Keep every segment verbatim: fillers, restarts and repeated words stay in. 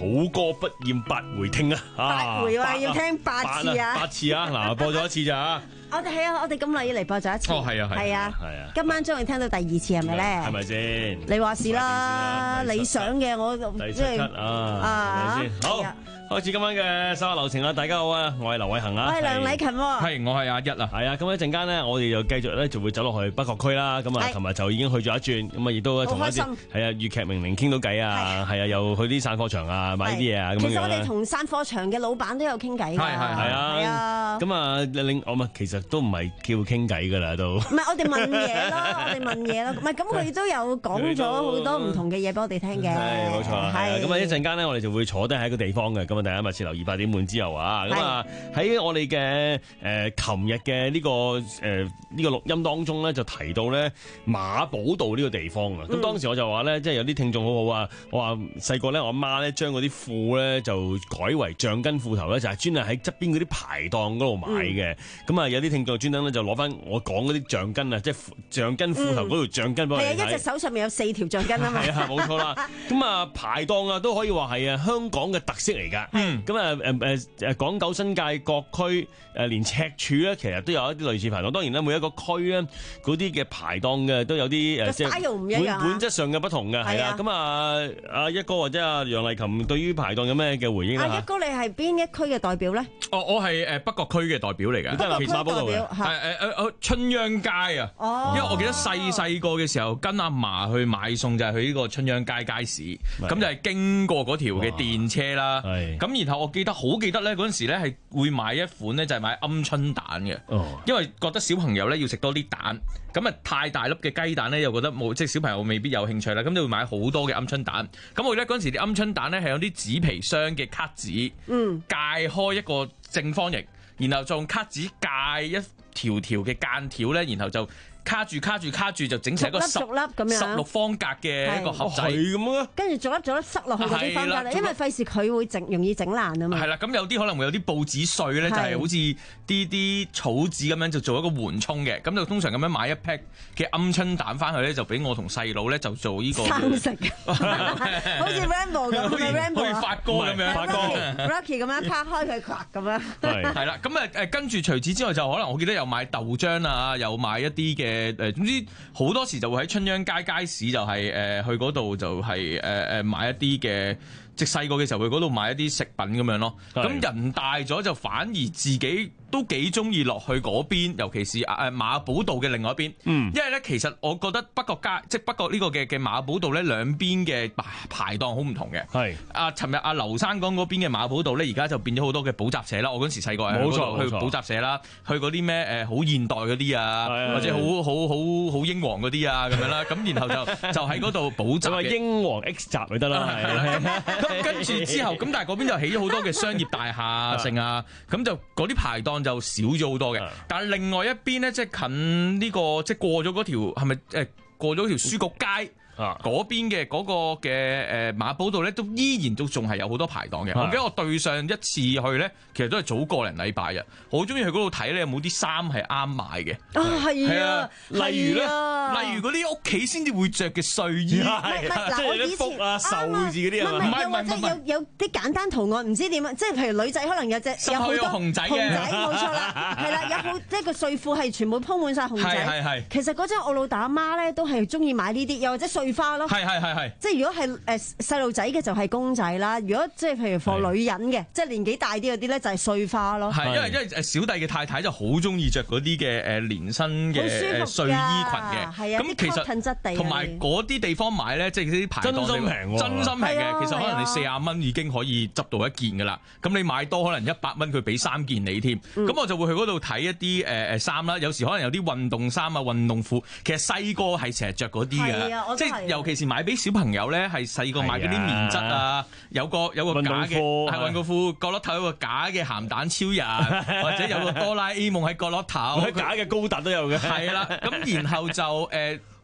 歌不厭八回聽啊！ 八回話要聽八次啊！ 八次啊！嗱，播咗一次咋？ 我哋係啊，我哋咁耐以嚟播咗一次。 哦，係啊， 係啊， 係啊。 今晚終於聽到第二次係咪咧？ 係咪先？ 你話事啦，你想嘅我第七七啊，係咪先？好。開始今晚嘅手下留情啦！大家好啊，我係劉偉恒啊， 我係梁禮勤， 係我係阿一啊， 係啊！咁一陣間咧，我哋就繼續咧就會走落去北角區啦。咁啊，琴日就已經去咗一轉，咁啊亦都同一啲係啊粵劇名伶傾到偈啊，係啊又去啲散貨場啊買啲嘢啊咁樣。 其實我哋同散貨場嘅老闆都有傾偈㗎，係係係啊。咁啊另我咪其實都唔係叫傾偈㗎啦，都唔係我哋問嘢咯，我哋問嘢咯。唔係咁佢都有講咗好多唔同嘅嘢俾我哋聽嘅。 係冇錯，係咁啊一陣間咧，我哋就會坐低喺一個地方嘅。咁啊，大家密切留意八點半之後啊，咁啊喺我哋嘅誒琴日嘅呢個誒呢個錄音當中咧，就提到咧馬寶道呢個地方啊。咁、嗯、當時我就話咧，即係有啲聽眾好好啊，我話細個咧，我阿媽咧將嗰啲褲咧就改為橡筋褲頭咧，就係專係喺側邊嗰啲排檔嗰度買嘅。咁啊、嗯、有啲聽眾專登咧就攞翻我講嗰啲橡筋啊，即係橡筋褲頭嗰條橡筋幫我睇。係啊， 一隻手上面有四條橡筋啊嘛。 係啊，冇錯啦。咁啊排檔啊都可以話係啊香港嘅特色嚟㗎。嗯。咁啊。誒誒誒，港九新界各區誒，連赤柱咧，其實都有一啲類似排檔。當然咧，每一個區咧，嗰啲嘅排檔嘅都有啲誒，即係本本質上嘅不同嘅，係啦。咁啊，阿一哥或者阿楊麗琴對於排檔有咩嘅回應啊？ 阿一哥，你係邊一區嘅代表咧？ 哦，我係誒北角區嘅代表嚟嘅， 北角區代表係誒誒誒春秧街啊。哦，因為我記得細細個嘅時候跟阿嫲去買餸，就係去呢個春秧街街市，咁就係經過嗰條嘅電車啦。係咁，然後我記得。好記得咧，嗰陣時咧係會買一款咧，就係買鵪鶉蛋嘅，哦、因為覺得小朋友咧要食多啲蛋，咁啊太大粒嘅雞蛋咧又覺得冇，即係小朋友未必有興趣啦，咁就會買好多嘅鵪鶉蛋。咁我記得嗰陣時啲鵪鶉蛋咧係有啲紙皮箱嘅卡紙，嗯，界開一個正方形，然後再用卡紙界一條條嘅間條咧，然後就。卡住卡住卡住就整成一個十粒咁樣十六方格嘅一個盒仔咁啊， 跟住逐粒逐粒塞落去嗰啲方格，因為費事佢會整容易整爛啊嘛。 係啦，咁有啲可能會有啲報紙碎咧，就係好似啲啲草紙咁樣就做一個緩衝嘅，咁就通常咁樣買一 pack 嘅鵪鶉蛋翻去咧，就俾我同細佬咧就做呢個生食，好似 Rambo 咁，好似 Rambo 好似發哥咁樣， 發哥 Rocky 咁樣拍開佢咁樣。 係啦，咁誒誒跟住除此之外就可能我記得有買豆漿啊，有買一啲嘅。誒誒，總之好多時就會喺春秧街街市就係、是、誒、呃、去嗰度就係誒誒買一啲嘅，即係細個嘅時候去嗰度買一啲食品咁樣咯。咁的人大咗就反而自己都幾中意落去嗰邊，尤其是誒馬寶道嘅另外一邊。嗯，因為咧其實我覺得北角街即係北角呢個嘅嘅馬寶道咧兩邊嘅排檔好唔同嘅。係的啊，尋日阿劉生講嗰邊嘅馬寶道咧，而家就變咗好多嘅補習社啦。我嗰時細個係去嗰度去補習社啦，去嗰啲咩誒好現代嗰啲啊，的或者好好好好英皇嗰啲啊咁樣啦。咁然後就就喺嗰度補習嘅英皇 X 集咪得啦。 咁跟住之後，咁但係嗰邊就起咗好多嘅商業大廈剩啊，咁就嗰啲排檔就少咗好多嘅。但係另外一邊咧，即係近呢個，即係過咗嗰條係咪誒過咗條書局街？啊！嗰邊嘅嗰個嘅誒馬寶道咧，都依然都仲係有好多排檔嘅。的我記得我對上一次去咧，其實都係早個零禮拜啊。我好中意去嗰度睇咧，有冇啲衫係啱買嘅。 啊，係啊，例如咧，例如嗰啲屋企先至會着嘅睡衣， 即係啲福啊、壽字嗰啲啊。唔係唔係唔係，有有啲簡單圖案，唔知點啊。即係譬如女仔可能有隻有好多熊仔嘅， 熊仔冇錯啦，係啦，有好即係個睡褲係全部鋪滿晒熊仔。係係係。其實嗰陣我老豆阿媽咧都係中意買呢啲，又或者碎花咯， 係係係係， 即係如果係誒細路仔嘅就係公仔啦，如果即係譬如放女人嘅，即係年紀大啲嗰啲咧就係碎花咯。係因為因為誒小弟嘅太太就好中意着嗰啲嘅誒連身嘅睡衣裙嘅，係啊，咁其實同埋嗰啲地方買咧，即係啲排檔真心平，真心平嘅。其實可能你四十蚊已經可以執到一件噶啦，咁你買多可能一百蚊佢俾三件你添。咁我就會去嗰度睇一啲誒誒衫啦，有時可能有啲運動衫啊、運動褲，其實細個係成日着嗰啲嘅，即係尤其是買俾小朋友咧，係細個買嗰啲棉質啊，有個有個假嘅係運動褲，角落頭有個假嘅鹹蛋超人，或者有個哆啦 A 夢喺角落頭， 假嘅高達都有嘅。 係啦，咁然後就誒。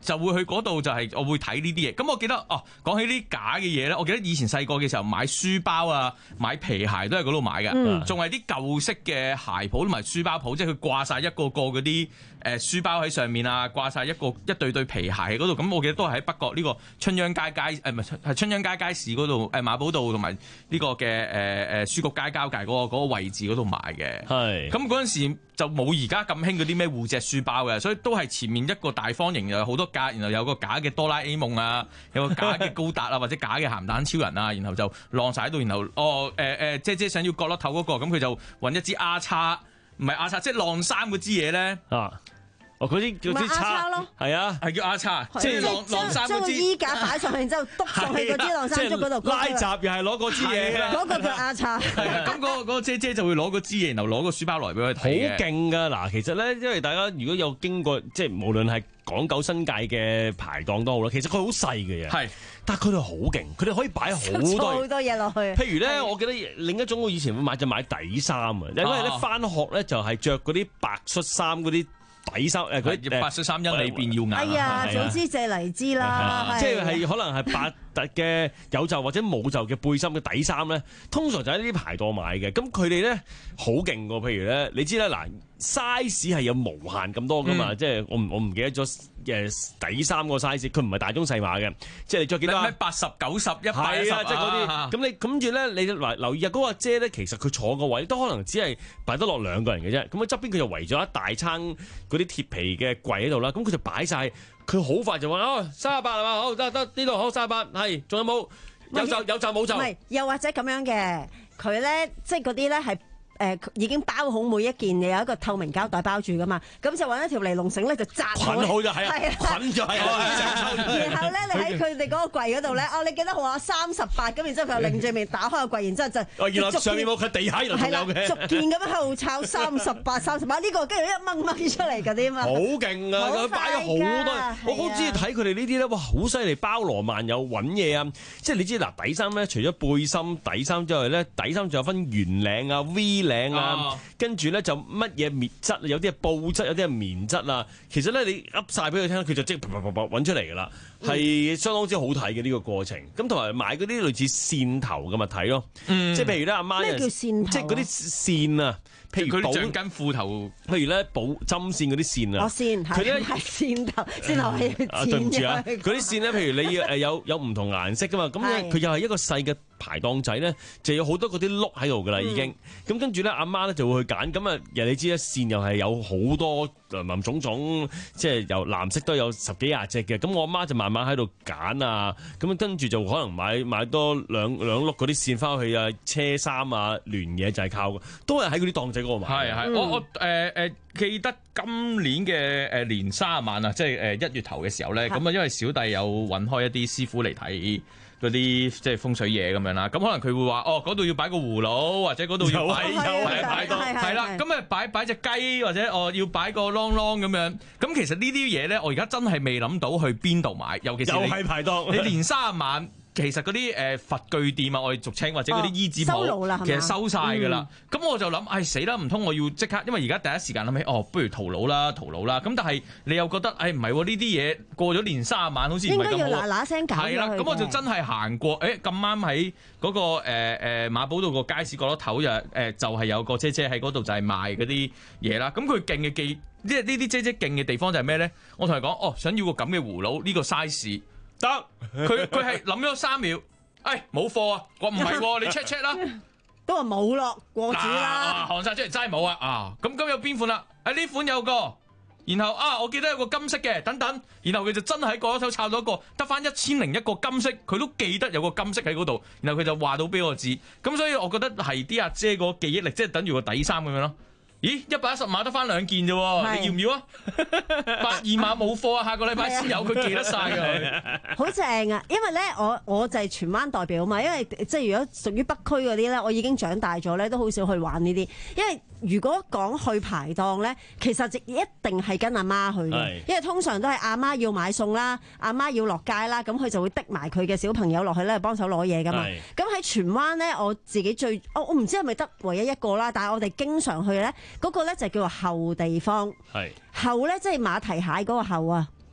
就會去嗰度就係我會睇呢啲嘢。咁我記得哦，講起啲假嘅嘢咧，我記得以前細個嘅時候買書包啊、買皮鞋都係嗰度買嘅，仲係啲舊式嘅鞋鋪同埋書包鋪，即係佢掛晒一個個嗰啲誒書包喺上面啊，掛晒一個一對對皮鞋喺嗰度。咁我記得都係喺北角呢個春秧街街誒唔係係春秧街街市嗰度誒馬寶道同埋呢個嘅誒誒書局街交界嗰個嗰個位置嗰度買嘅。係咁嗰陣時就冇而家咁興嗰啲咩護脊書包嘅，所以都係前面一個大方形，有好多格，然後有個假嘅哆啦 A 夢啊，有個假嘅高達啊，或者假嘅鹹蛋超人啊，然後就晾晒喺度，然後哦誒誒、呃呃，姐姐想要角落頭嗰、那個，咁佢就揾一支 R 叉，唔係 R 叉，即係晾衫嗰支嘢咧啊。 哦，嗰啲叫支叉咯，係啊， 係叫 R 叉，即係晾晾衫嗰支。將個衣架擺上去，然之後篤上去嗰支晾衫竹嗰度。 拉閘又係攞嗰支嘢， 嗰個叫 R 叉。 係啊，咁嗰個嗰個姐姐就會攞嗰支嘢，然後攞個書包來俾佢睇嘅。 好勁㗎！嗱，其實咧，因為大家如果有經過，即係無論係港九新界嘅排檔都好啦，其實佢好細嘅嘢，係，但係佢哋好勁，佢哋可以擺好多好多嘢落去。 譬如咧，我記得另一種我以前會買就買底衫啊，因為咧返學咧就係着嗰啲白恤衫嗰啲。底衫誒嗰啲白恤衫因你變耀眼。 哎呀，早知借嚟知啦， 即係係可能係白特嘅有袖或者冇袖嘅背心嘅底衫咧，通常就喺呢啲排檔買嘅。咁佢哋咧好勁喎，譬如咧，你知啦，嗱 size 係有無限咁多噶嘛，嗯、即係我唔我唔記得咗誒底衫個 size，佢唔係大中細碼嘅，即係你着幾多？ 咩八十九十一百一十啊， 即係嗰啲。咁你跟住咧，你留留意啊，嗰個姐咧，其實佢坐個位都可能只係擺得落兩個人嘅啫。咁佢側邊佢就圍咗一大餐嗰啲鐵皮嘅櫃喺度啦。咁佢就擺晒，佢好快就話哦三十八係嘛，好得得呢度好三十八，係仲有冇有袖有袖冇袖？唔係， 又或者咁樣嘅，佢咧即係嗰啲咧係。誒已經包好每一件，你有一個透明膠袋包住噶嘛，咁就揾一條尼龍繩咧就紮好，捆好就係啊，捆咗係啊， 然後咧你喺佢哋嗰個櫃嗰度咧，哦你記得好啊三十八，咁然之後佢又擰住面打開個櫃，然之後就哦原來上面冇佢地下原來仲有嘅， 逐件咁樣喺度抄三十八三十八呢個，跟住一掹掹出嚟嗰啲嘛， 好勁啊！佢擺咗好多，我好中意睇佢哋呢啲咧，哇好犀利，包羅萬有揾嘢啊！即係你知嗱底衫咧，除咗背心底衫之外咧，底衫仲有分圓領啊 V 領啊。跟住咧就乜嘢棉質，有啲係布質，有啲係棉質啊。其實咧你噏晒俾佢聽，佢就即係啪啪啪啪揾出嚟㗎啦，係、嗯、相當之好睇嘅呢個過程。咁同埋買嗰啲類似線頭嘅物體咯，嗯、即係譬如咧阿媽咩叫線頭？ 即係嗰啲線啊。譬如佢橡筋褲頭， 譬如咧補針線嗰啲線啊， 哦線係咧係線頭，線頭係要剪嘅。 嗰啲線咧，譬如你誒有有唔同顏色噶嘛，咁咧佢又係一個細嘅排檔仔咧，就有好多嗰啲碌喺度噶啦已經。咁跟住咧，阿媽咧就會去揀。咁啊，人你知咧，線又係有好多林林種種，即係由藍色都有十幾廿隻嘅。咁我阿媽就慢慢喺度揀啊。咁跟住就可能買買多兩兩碌嗰啲線翻去啊，車衫啊，聯嘢就係靠，都係喺嗰啲檔仔。 係係，我我誒誒記得今年嘅誒年卅晚啊，即係誒一月頭嘅時候咧，咁啊因為小弟有揾開一啲師傅嚟睇嗰啲即係風水嘢咁樣啦，咁可能佢會話哦嗰度要擺個葫蘆，或者嗰度要擺有係擺多係啦，咁啊擺擺隻雞或者哦要擺個啷啷咁樣，咁其實呢啲嘢咧，我而家真係未諗到去邊度買，尤其是又係排檔，你年卅晚。其實嗰啲誒佛具店啊，我哋俗稱或者嗰啲衣紙鋪，其實收晒㗎啦。咁、嗯、我就諗，唉死啦，唔通我要即刻？因為而家第一時間諗起，哦，不如淘佬啦，淘佬啦。咁但係你又覺得，唉唔係喎，呢啲嘢過咗年卅晚好似唔係咁好。應該要嗱嗱聲搞咗佢嘅。係啦，咁我就真係行過，誒咁啱喺嗰個誒誒、呃、馬寶道個街市角落頭就誒、呃、就係、是、有個姐姐喺嗰度就係賣嗰啲嘢啦。咁佢勁嘅技，即係呢啲姐姐勁嘅地方就係咩咧？我同佢講，哦想要個咁嘅葫蘆，呢、這個 size。得，佢佢係諗咗三秒，哎冇貨啊！我唔係喎，你 check check 啦， 都話冇咯，過主啦， 韓晒出嚟齋冇啊！啊，咁咁有邊款啦？誒呢款有個，然後啊，我記得有個金色嘅，等等，然後佢就真係喺嗰手抄到一個，得翻一千零一個金色，佢都記得有個金色喺嗰度，然後佢就話到俾我知，咁所以我覺得係啲阿姐個記憶力，即係等於個底衫咁樣咯。咦，一百一十碼得翻兩件啫喎，你要唔要啊？百二碼冇貨啊，下個禮拜先有，佢記得晒㗎。 好正啊！因為咧，我我就係荃灣代表嘛，因為即係如果屬於北區嗰啲咧，我已經長大咗咧，都好少去玩呢啲。因為如果講去排檔咧，其實一定係跟阿媽去嘅，因為通常都係阿媽要買餸啦，阿媽要落街啦，咁佢就會滴埋佢嘅小朋友落去咧，幫手攞嘢噶嘛。咁喺荃灣咧，我自己最，我我唔知係咪得唯一一個啦，但係我哋經常去咧。嗰個咧就叫做後地方，後咧即係馬蹄蟹嗰個後啊，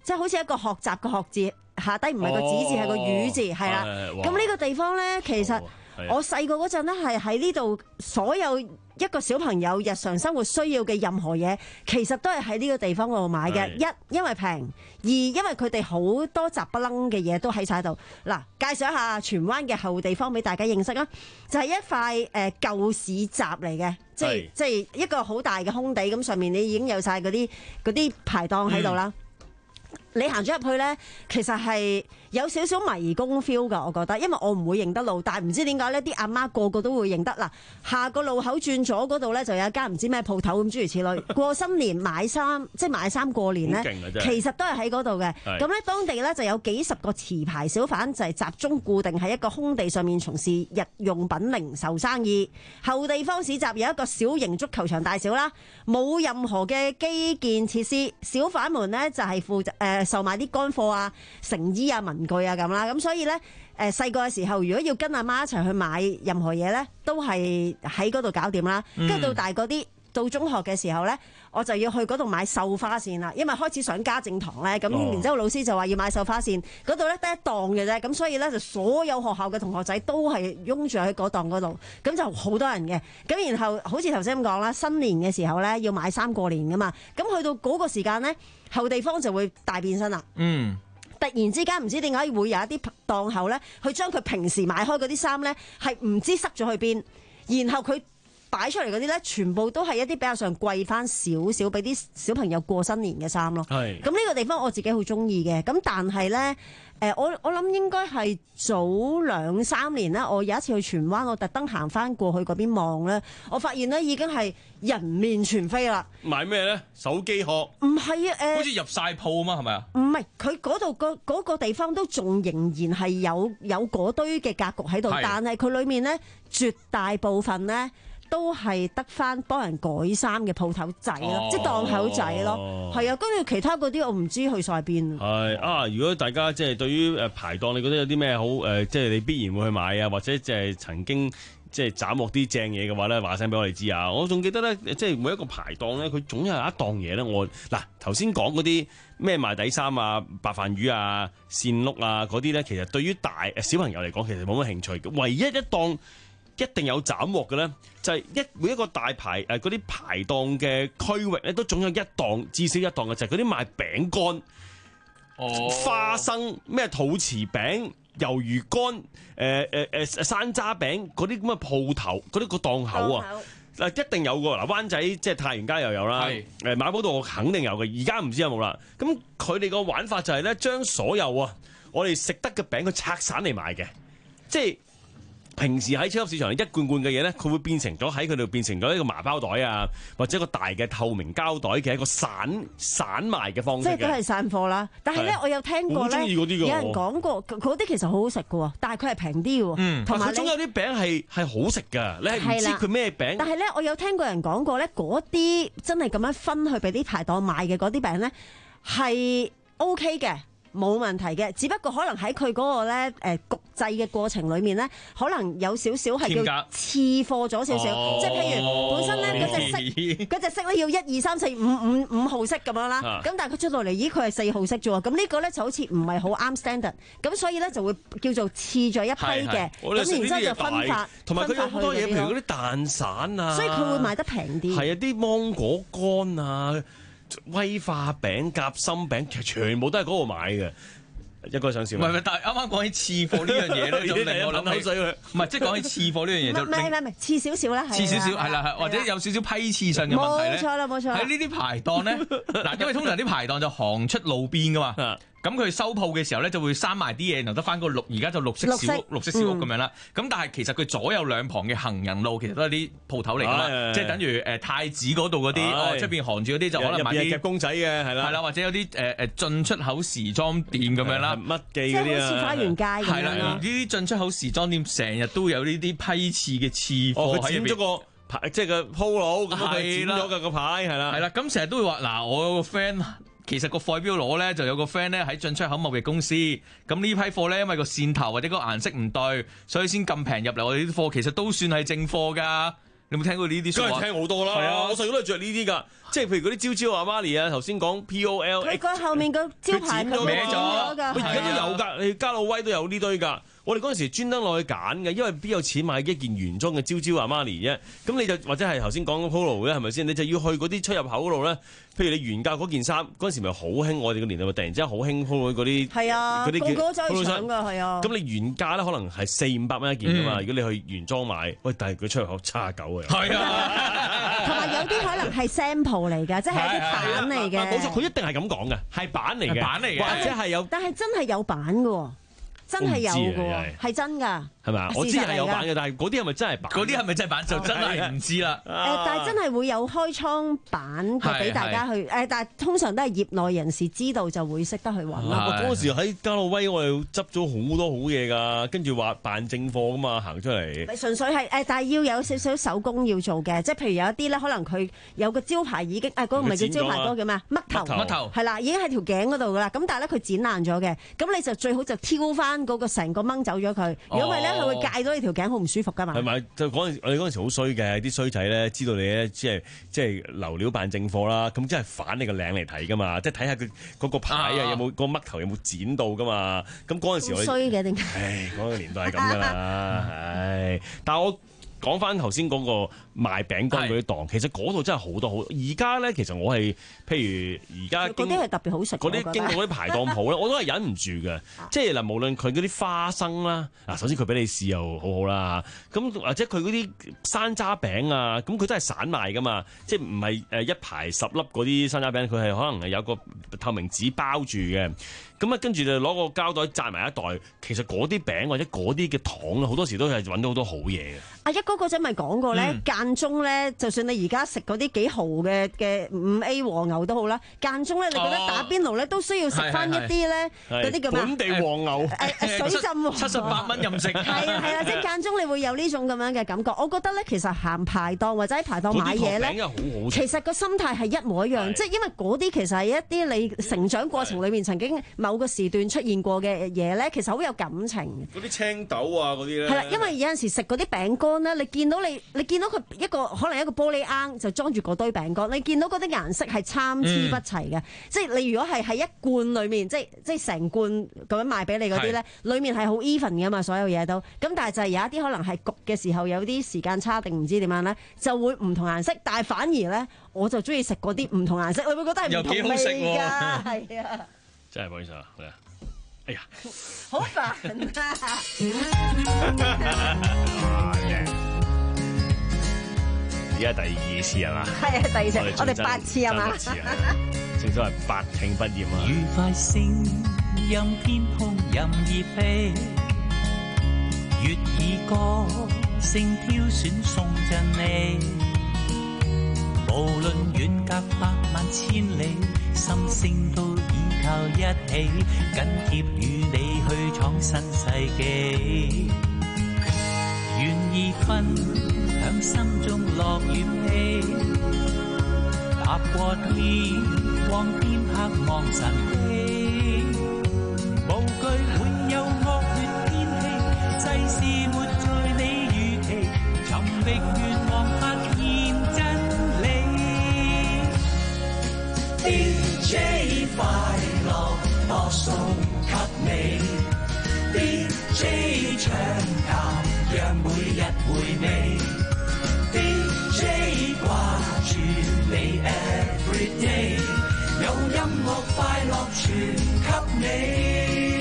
即係好似一個學習嘅學字，下低唔係個子字係個語字，係啦。咁呢個地方咧，其實我細個嗰陣咧係喺呢度所有一個小朋友日常生活需要嘅任何嘢，其實都係喺呢個地方嗰度買嘅。一因為平，二因為佢哋好多雜不楞嘅嘢都喺晒度。嗱，介紹一下荃灣嘅後地方俾大家認識啊，就係、是、一塊誒舊市集嚟嘅，即係即係一個好大嘅空地，咁上面你已經有晒嗰啲嗰啲排檔喺度啦。嗯你行咗入去咧，其實係有少少迷宮 feel 噶，我覺得，因為我唔會認得路，但係唔知點解呢啲阿媽個個都會認得。嗱，下個路口轉左嗰度咧，就有一間唔知咩鋪頭咁諸如此類。過新年買衫，即係買衫過年咧，其實都係喺嗰度嘅。咁咧，當地咧就有幾十個持牌小販，就係集中固定喺一個空地上面從事日用品零售生意。後地方市集有一個小型足球場大小啦，冇任何嘅基建設施，小販們呢就係負責誒。呃售賣啲乾貨啊、成衣啊、文具啊咁啦，咁所以咧，誒細個嘅時候，如果要跟阿媽一齊去買任何嘢咧，都係喺嗰度搞掂啦。跟住、嗯、到大個啲，到中學嘅時候咧，我就要去嗰度買繡花線啦，因為開始上家政堂咧，咁、哦、然之後老師就話要買繡花線，嗰度咧得一檔嘅啫，咁所以咧就所有學校嘅同學仔都係擁住喺嗰檔嗰度，咁就好多人嘅。咁然後好似頭先咁講啦，新年嘅時候咧要買衫過年噶嘛，咁去到嗰個時間咧。後地方就會大變身啦！嗯，突然之間唔知點解會有一啲檔口咧，去將佢平時買開嗰啲衫咧，係唔知塞咗去邊，然後佢擺出嚟嗰啲咧，全部都係一啲比較上貴翻少少，俾啲小朋友過新年嘅衫咯。係咁呢個地方我自己好中意嘅，咁但係咧。誒我我諗應該係早兩三年咧，我有一次去荃灣，我特登行翻過去嗰邊望咧，我發現咧已經係人面全非啦。 買咩咧？手機殼？ 唔係啊，誒、呃， 好似入晒鋪啊嘛，係咪啊？ 唔係，佢嗰度個嗰個地方都仲仍然係有有嗰堆嘅格局喺度，是但係佢裏面咧絕大部分咧。都係得翻幫人改衫嘅鋪頭仔咯，哦、即係檔口仔咯，係啊、哦。跟住其他嗰啲我唔知去晒邊。 係啊，如果大家即係對於誒排檔，你覺得有啲咩好誒，即係你必然會去買啊，或者即係曾經即係斬獲啲正嘢嘅話咧，話聲俾我哋知啊。我仲記得咧，即係每一個排檔咧，佢總有一檔嘢咧。我嗱頭先講嗰啲咩賣底衫啊、白飯魚啊、線碌啊嗰啲咧，其實對於大小朋友嚟講，其實冇乜興趣嘅。唯一一檔一定有斬獲嘅咧，就係、是、一每一個大排誒嗰啲排檔嘅區域咧，都總有一檔至少一檔嘅，就係嗰啲賣餅乾、哦、花生、咩肚臍餅、魷魚乾、誒誒誒山楂餅嗰啲咁嘅鋪頭，嗰啲個檔口啊，嗱口一定有嘅。嗱灣仔即係太原街又有啦，誒是馬寶道肯定有嘅，而家唔知有冇啦。咁佢哋個玩法就係咧，將所有啊我哋食得嘅餅佢拆散嚟賣嘅，即係。平時喺超級市場一罐罐嘅嘢咧，佢會變成咗喺佢度變成咗一個麻包袋啊，或者一個大嘅透明膠袋嘅一個散散賣嘅方式嘅。即係都係散貨啦。但係咧，我有聽過咧，有人講過嗰啲其實好好食嘅喎，但係佢係平啲嘅。嗯，同埋佢總有啲餅係係好食㗎，你係唔知佢咩餅。但係咧，我有聽過人講過咧，嗰啲真係咁樣分去俾啲排檔賣嘅嗰啲餅咧係 OK 嘅。冇問題嘅，只不過可能喺佢嗰個咧誒焗製嘅過程裏面咧，可能有少少係叫次貨咗少少，哦、即係譬如本身咧嗰隻色嗰隻色咧要一二三四五五五號色咁樣啦，咁、啊、但係佢出到嚟，咦佢係四號色啫喎，咁呢個咧就好似唔係好啱 standard，咁所以咧就會叫做次咗一批嘅，咁然之後就分發，同埋佢有好多嘢，譬如嗰啲蛋散啊，所以佢會賣得平啲。係啊，啲芒果乾啊。威化餅、夾心餅，其實全部都係嗰度買嘅。一個想笑，唔係唔係，但係啱啱講起次貨呢樣嘢咧，就令我諗口水佢。唔係，即係講起次貨呢樣嘢就唔係唔係唔係，次少少啦，次少少係啦，或者有少少批次上嘅問題咧。冇錯啦，冇錯。喺呢啲排檔咧，嗱，因為通常啲排檔就行出路邊噶嘛。咁佢收鋪嘅時候咧，就會閂埋啲嘢，然後得翻個綠，而家就綠色小屋、綠色小屋咁樣啦。咁、嗯、但係其實佢左右兩旁嘅行人路，其實都係啲鋪頭嚟㗎嘛，哎、即係等於誒太子嗰度嗰啲，哎、哦出邊行住嗰啲就可能買啲夾公仔嘅，係啦，係啦，或者有啲誒誒進出口時裝店咁樣啦，乜記嗰啲啊，即係好似花園街咁樣。係啦，呢啲進出口時裝店成日都有呢啲批次嘅次貨喺入邊。哦即係個鋪佬咁佢剪咗嘅個牌係啦，係啦，咁成日都會話嗱，我有個 friend 其實個貨標攞咧，就有個 friend 咧喺進出口貿易公司，咁呢批貨咧因為個線頭或者個顏色唔對，所以先咁平入嚟。我哋啲貨其實都算係正貨㗎。 你有冇聽過呢啲說話？ 梗係聽好多啦。係啊，我細個都係着呢啲㗎。即係譬如嗰啲朝朝阿瑪尼啊，頭先講 P O L， 佢個後面個招牌佢歪咗㗎， 而家都有㗎，你加路威都有呢堆㗎。我哋嗰陣時專登落去揀嘅，因為邊有錢買一件原裝嘅朝朝阿瑪尼啫。咁你就或者係頭先講嘅 Polo 咧，係咪先？你就要去嗰啲出入口嗰度咧。譬如你原價嗰件衫，嗰陣時咪好興，我哋個年代咪突然之間好興 Polo 嗰啲， 係啊， 嗰啲個個走去搶㗎，係啊。 咁你原價咧可能係四五百蚊一件㗎嘛。如果你去原裝買，喂，但係佢出入口七十九啊。係啊， 同埋有啲可能係 sample 嚟㗎，即係一啲版嚟嘅。 冇錯，佢一定係咁講嘅，係版嚟嘅， 版嚟嘅， 或者係有。 但係真係有版㗎喎，真係有㗎喎，係真㗎。 係咪？我知係有版嘅，但係嗰啲係咪真係版？ 嗰啲係咪真係版就真係唔知啦。 誒，但係真係會有開倉版嘅俾大家去誒，但係通常都係業內人士知道就會識得去揾啦。 嗰陣時喺加路威，我哋執咗好多好嘢㗎，跟住話辦正貨㗎嘛，行出嚟。 純粹係誒，但係要有少少手工要做嘅，即係譬如有一啲咧，可能佢有個招牌已經誒，嗰個唔係叫招牌，嗰個叫咩？嘜頭， 嘜頭係啦，已經喺條頸嗰度㗎啦。咁但係咧，佢剪爛咗嘅，咁你就最好就挑翻嗰個成個掹走咗佢。如果唔係咧，佢會戒到你條頸好唔舒服噶嘛？係咪？ 就嗰陣我哋嗰陣時好衰嘅，啲衰仔咧知道你咧，即係即係流料辦正貨啦，咁即係反你個領嚟睇噶嘛，即係睇下佢嗰個牌啊有冇個嘜頭有冇剪到噶嘛？咁嗰陣時我衰嘅點解？ 唉，嗰個年代係咁噶啦，唉！但係我講翻頭先嗰個賣餅乾嗰啲檔，其實嗰度真係好多好。而家咧，其實我係譬如而家嗰啲係特別好食， 嗰啲經過嗰啲排檔鋪咧，我都係忍唔住嘅。即係嗱，無論佢嗰啲花生啦，嗱，首先佢俾你試又好好啦，咁或者佢嗰啲山楂餅啊，咁佢都係散賣噶嘛，即係唔係誒一排十粒嗰啲山楂餅，佢係可能係有個透明紙包住嘅。咁啊，跟住就攞個膠袋紮埋一袋。其實嗰啲餅或者嗰啲嘅糖咧，好多時都係揾到好多好嘢嘅。 阿一哥嗰陣咪講過咧， 嗯、 間中咧，就算你而家食嗰啲幾豪嘅嘅五 A 和牛都好啦，間中咧，你覺得打邊爐咧都需要食翻一啲咧嗰啲叫咩？ 本地和牛， 誒誒水浸七十八蚊任食。 係啊係啊，即係間中你會有呢種咁樣嘅感覺。我覺得咧，其實行排檔或者喺排檔買嘢咧，其實個心態係一模一樣，即係因為嗰啲其實係一啲你成長過程裏面曾經某個時段出現過嘅嘢咧，其實好有感情。 嗰啲青豆啊，嗰啲咧。係啦， 因為有陣時食嗰啲餅乾咧，你見到你你見到佢一個可能一個玻璃罌就裝住嗰堆餅乾，你見到嗰啲顏色係參差不齊嘅，嗯、即係你如果係喺一罐裏面，即係即係成罐咁樣賣俾你嗰啲咧，裏面係好 even 嘅嘛，所有嘢都。咁但係就係有一啲可能係焗嘅時候有啲時間差定唔知點樣咧，就會唔同顏色。但係反而咧，我就中意食嗰啲唔同顏色，你會覺得係唔同味㗎，係啊， 真係唔好意思啊，係啊。哎呀， 好煩啊！ 而家第二次係嘛？ 係啊，第二次，我哋八次係嘛？ 正所謂百聽不厭啊！ 愉快聲音天空任意飛，粵語歌聲挑選送贈你，無論遠隔百萬千里，心聲都依靠一起，緊貼與你去闖新世紀，願意分享心中樂與悲，踏過天光天黑望晨曦，無懼會有惡劣天氣，世事沒在你預期，尋覓願望發現真理。D J 快樂播送給你 ，D J 唱談讓每日回味 ，D J 掛住你 everyday， 有音樂快樂傳給你。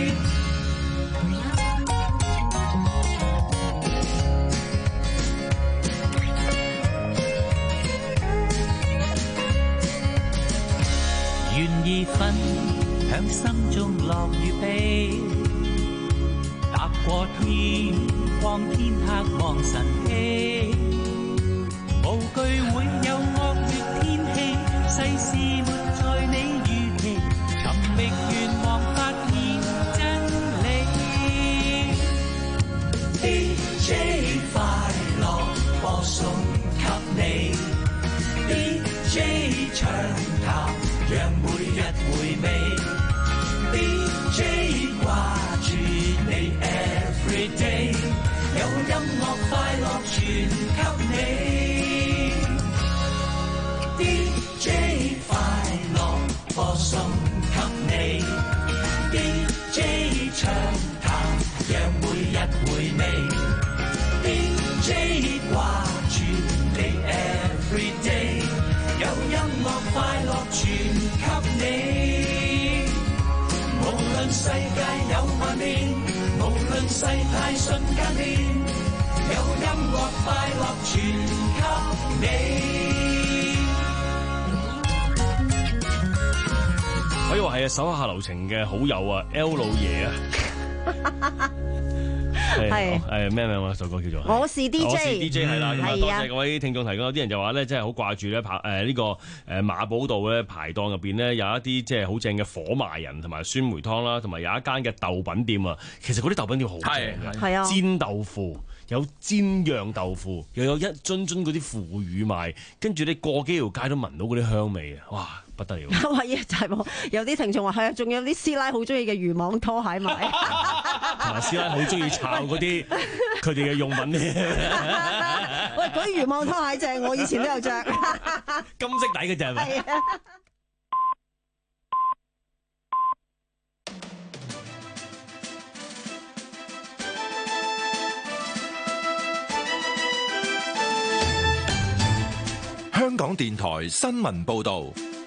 願意分享心中樂與悲，踏過天光天黑望晨曦，無懼會有惡劣天氣，世事沒在你預期，尋覓願望發現真理。D J 快樂播送給你 ，D J 唱談讓每日回味 ，D J 掛住你 everyday， 有音樂快樂傳給你。 讓世態瞬間變，有音樂快樂傳給你。 可以話係啊，手下留情嘅好友啊 ，L 老爺啊。係誒咩名啊？首歌叫做我是 D J， 我是 D J 係啦。咁啊，多謝各位聽眾提供。有啲人就話咧，真係好掛住咧排誒呢個誒馬寶道咧排檔入邊咧有一啲即係好正嘅火麻仁同埋酸梅湯啦，同埋有一間嘅豆品店啊。其實嗰啲豆品店好正嘅， 係啊， 煎豆腐有煎釀豆腐，又有一樽樽嗰啲腐乳賣，跟住你過幾條街都聞到嗰啲香味啊！哇，不得了！ 係啊，就係冇有啲聽眾話係啊，仲有啲師奶好中意嘅魚網拖鞋賣。 同埋師奶好中意抄嗰啲佢哋嘅用品咧。 喂，嗰啲魚網拖鞋正，我以前都有着。 金色底嘅啫係咪？ 係啊。 香港電台新聞報道。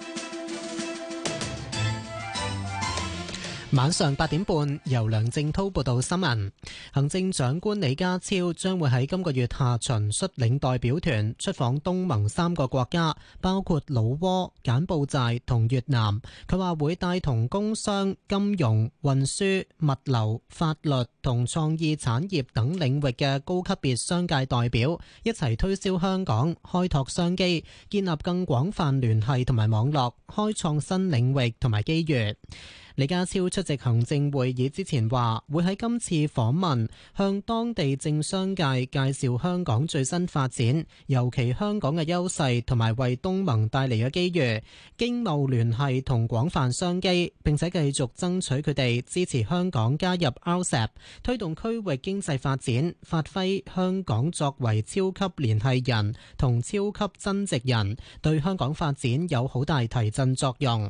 晚上八點半，由梁正滔報道新聞。行政長官李家超將會喺今個月下旬率領代表團出訪東盟三個國家，包括老撾、柬埔寨同越南。佢話會帶同工商、金融、運輸、物流、法律同創意產業等領域嘅高級別商界代表一齊推銷香港，開拓商機，建立更廣泛聯繫同埋網絡，開創新領域同埋機遇。李家超出席行政會議之前話，會喺今次訪問向當地政商界介紹香港最新發展，尤其香港嘅優勢同埋為東盟帶嚟嘅機遇、經貿聯繫同廣泛商機，並且繼續爭取佢哋支持香港加入 R C E P， 推動區域經濟發展，發揮香港作為超級聯繫人同超級增值人，對香港發展有好大提振作用。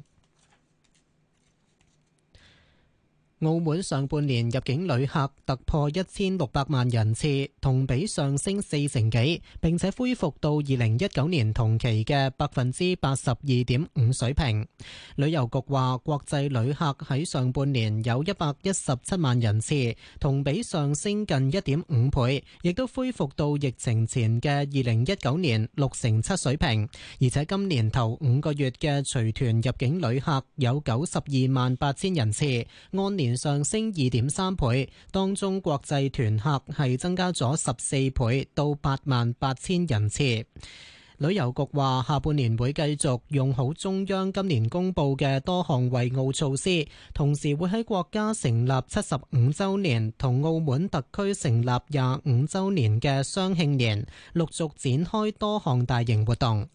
澳門上半年入境旅客突破一千六百萬人次，同比上升四成幾，並且恢復到二零一九年同期嘅百分之八十二點五水平。旅遊局話，國際旅客喺上半年有一百一十七萬人次，同比上升近一點五倍，亦都恢復到疫情前嘅二零一九年六成七水平。而且今年頭五個月嘅隨團入境旅客有九十二萬八千人次，按年上升二點三倍，當中國際團客係增加咗十四倍到八萬八千人次。旅遊局話，下半年會繼續用好中央今年公布嘅多項惠澳措施，同時會喺國家成立七十五週年同澳門特區成立廿五週年嘅雙慶年，陸續展開多項大型活動。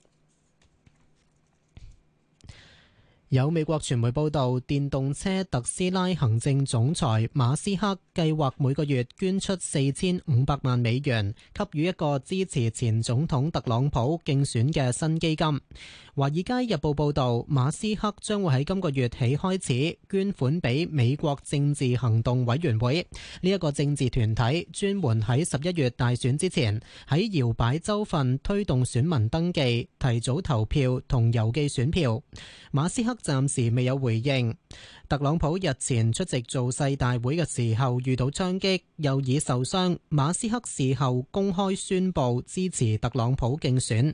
有美國傳媒報道，電動車特斯拉行政總裁馬斯克計劃每個月捐出四千五百萬美元，給予一個支持前總統特朗普競選嘅新基金。華爾街日報報道，馬斯克將會喺今個月起開始捐款俾美國政治行動委員會，呢一個政治團體專門喺十一月大選之前喺搖擺州份推動選民登記、提早投票同郵寄選票。馬斯克暫時未有回應。特朗普日前出席造勢大會嘅時候遇到槍擊，又已受傷。馬斯克事後公開宣布支持特朗普競選。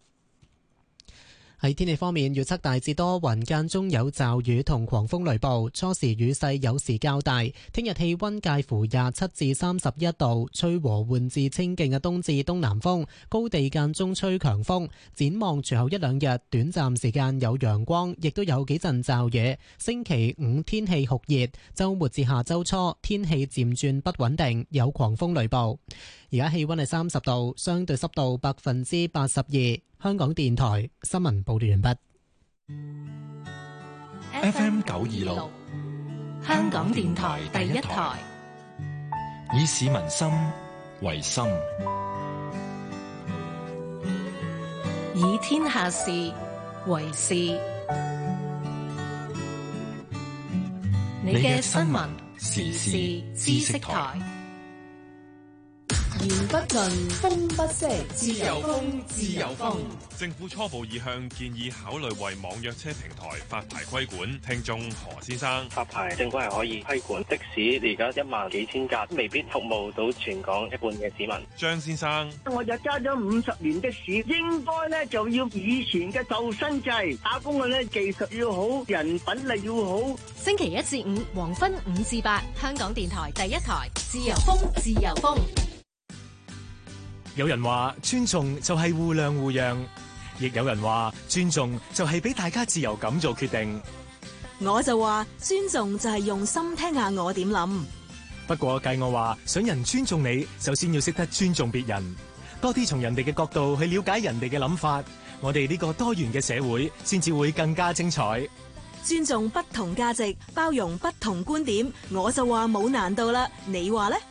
喺天氣方面，預測大致多雲，間中有驟雨同狂風雷暴，初時雨勢有時較大。聽日氣溫介乎廿七至三十一度，吹和緩至清勁嘅東至東南風，高地間中吹強風。展望隨後一兩日，短暫時間有陽光，亦都有幾陣驟雨。星期五天氣酷熱，週末至下週初天氣漸轉不穩定，有狂風雷暴。而家氣溫係三十度，相對濕度百分之八十二。香港電台新聞報道完畢。 F M 九二六， 香港電台第一台， 以市民心為心， 以天下事為事。你嘅新聞時事知識台。 言不盡，風不息， 自由風，自由風。 政府初步意向建議考慮為網約車平台發牌規管。聽眾何先生， 發牌政府係可以規管的士，而家一萬幾千架，未必服務到全港一半嘅市民。 張先生， 我就揸咗五十年的士，應該咧就要以前嘅鬥新制，打工嘅咧技術要好，人品力要好。 星期一至五黃昏五至八，香港電台第一台，自由風，自由風。 有人話尊重就係互諒互讓，亦有人話尊重就係俾大家自由咁做決定。 我就話尊重就係用心聽下我點諗。 不過計我話想人尊重你，首先要識得尊重別人，多啲從人哋嘅角度去了解人哋嘅諗法，我哋呢個多元嘅社會先至會更加精彩。 尊重不同價值，包容不同觀點，我就話冇難度啦。你話呢？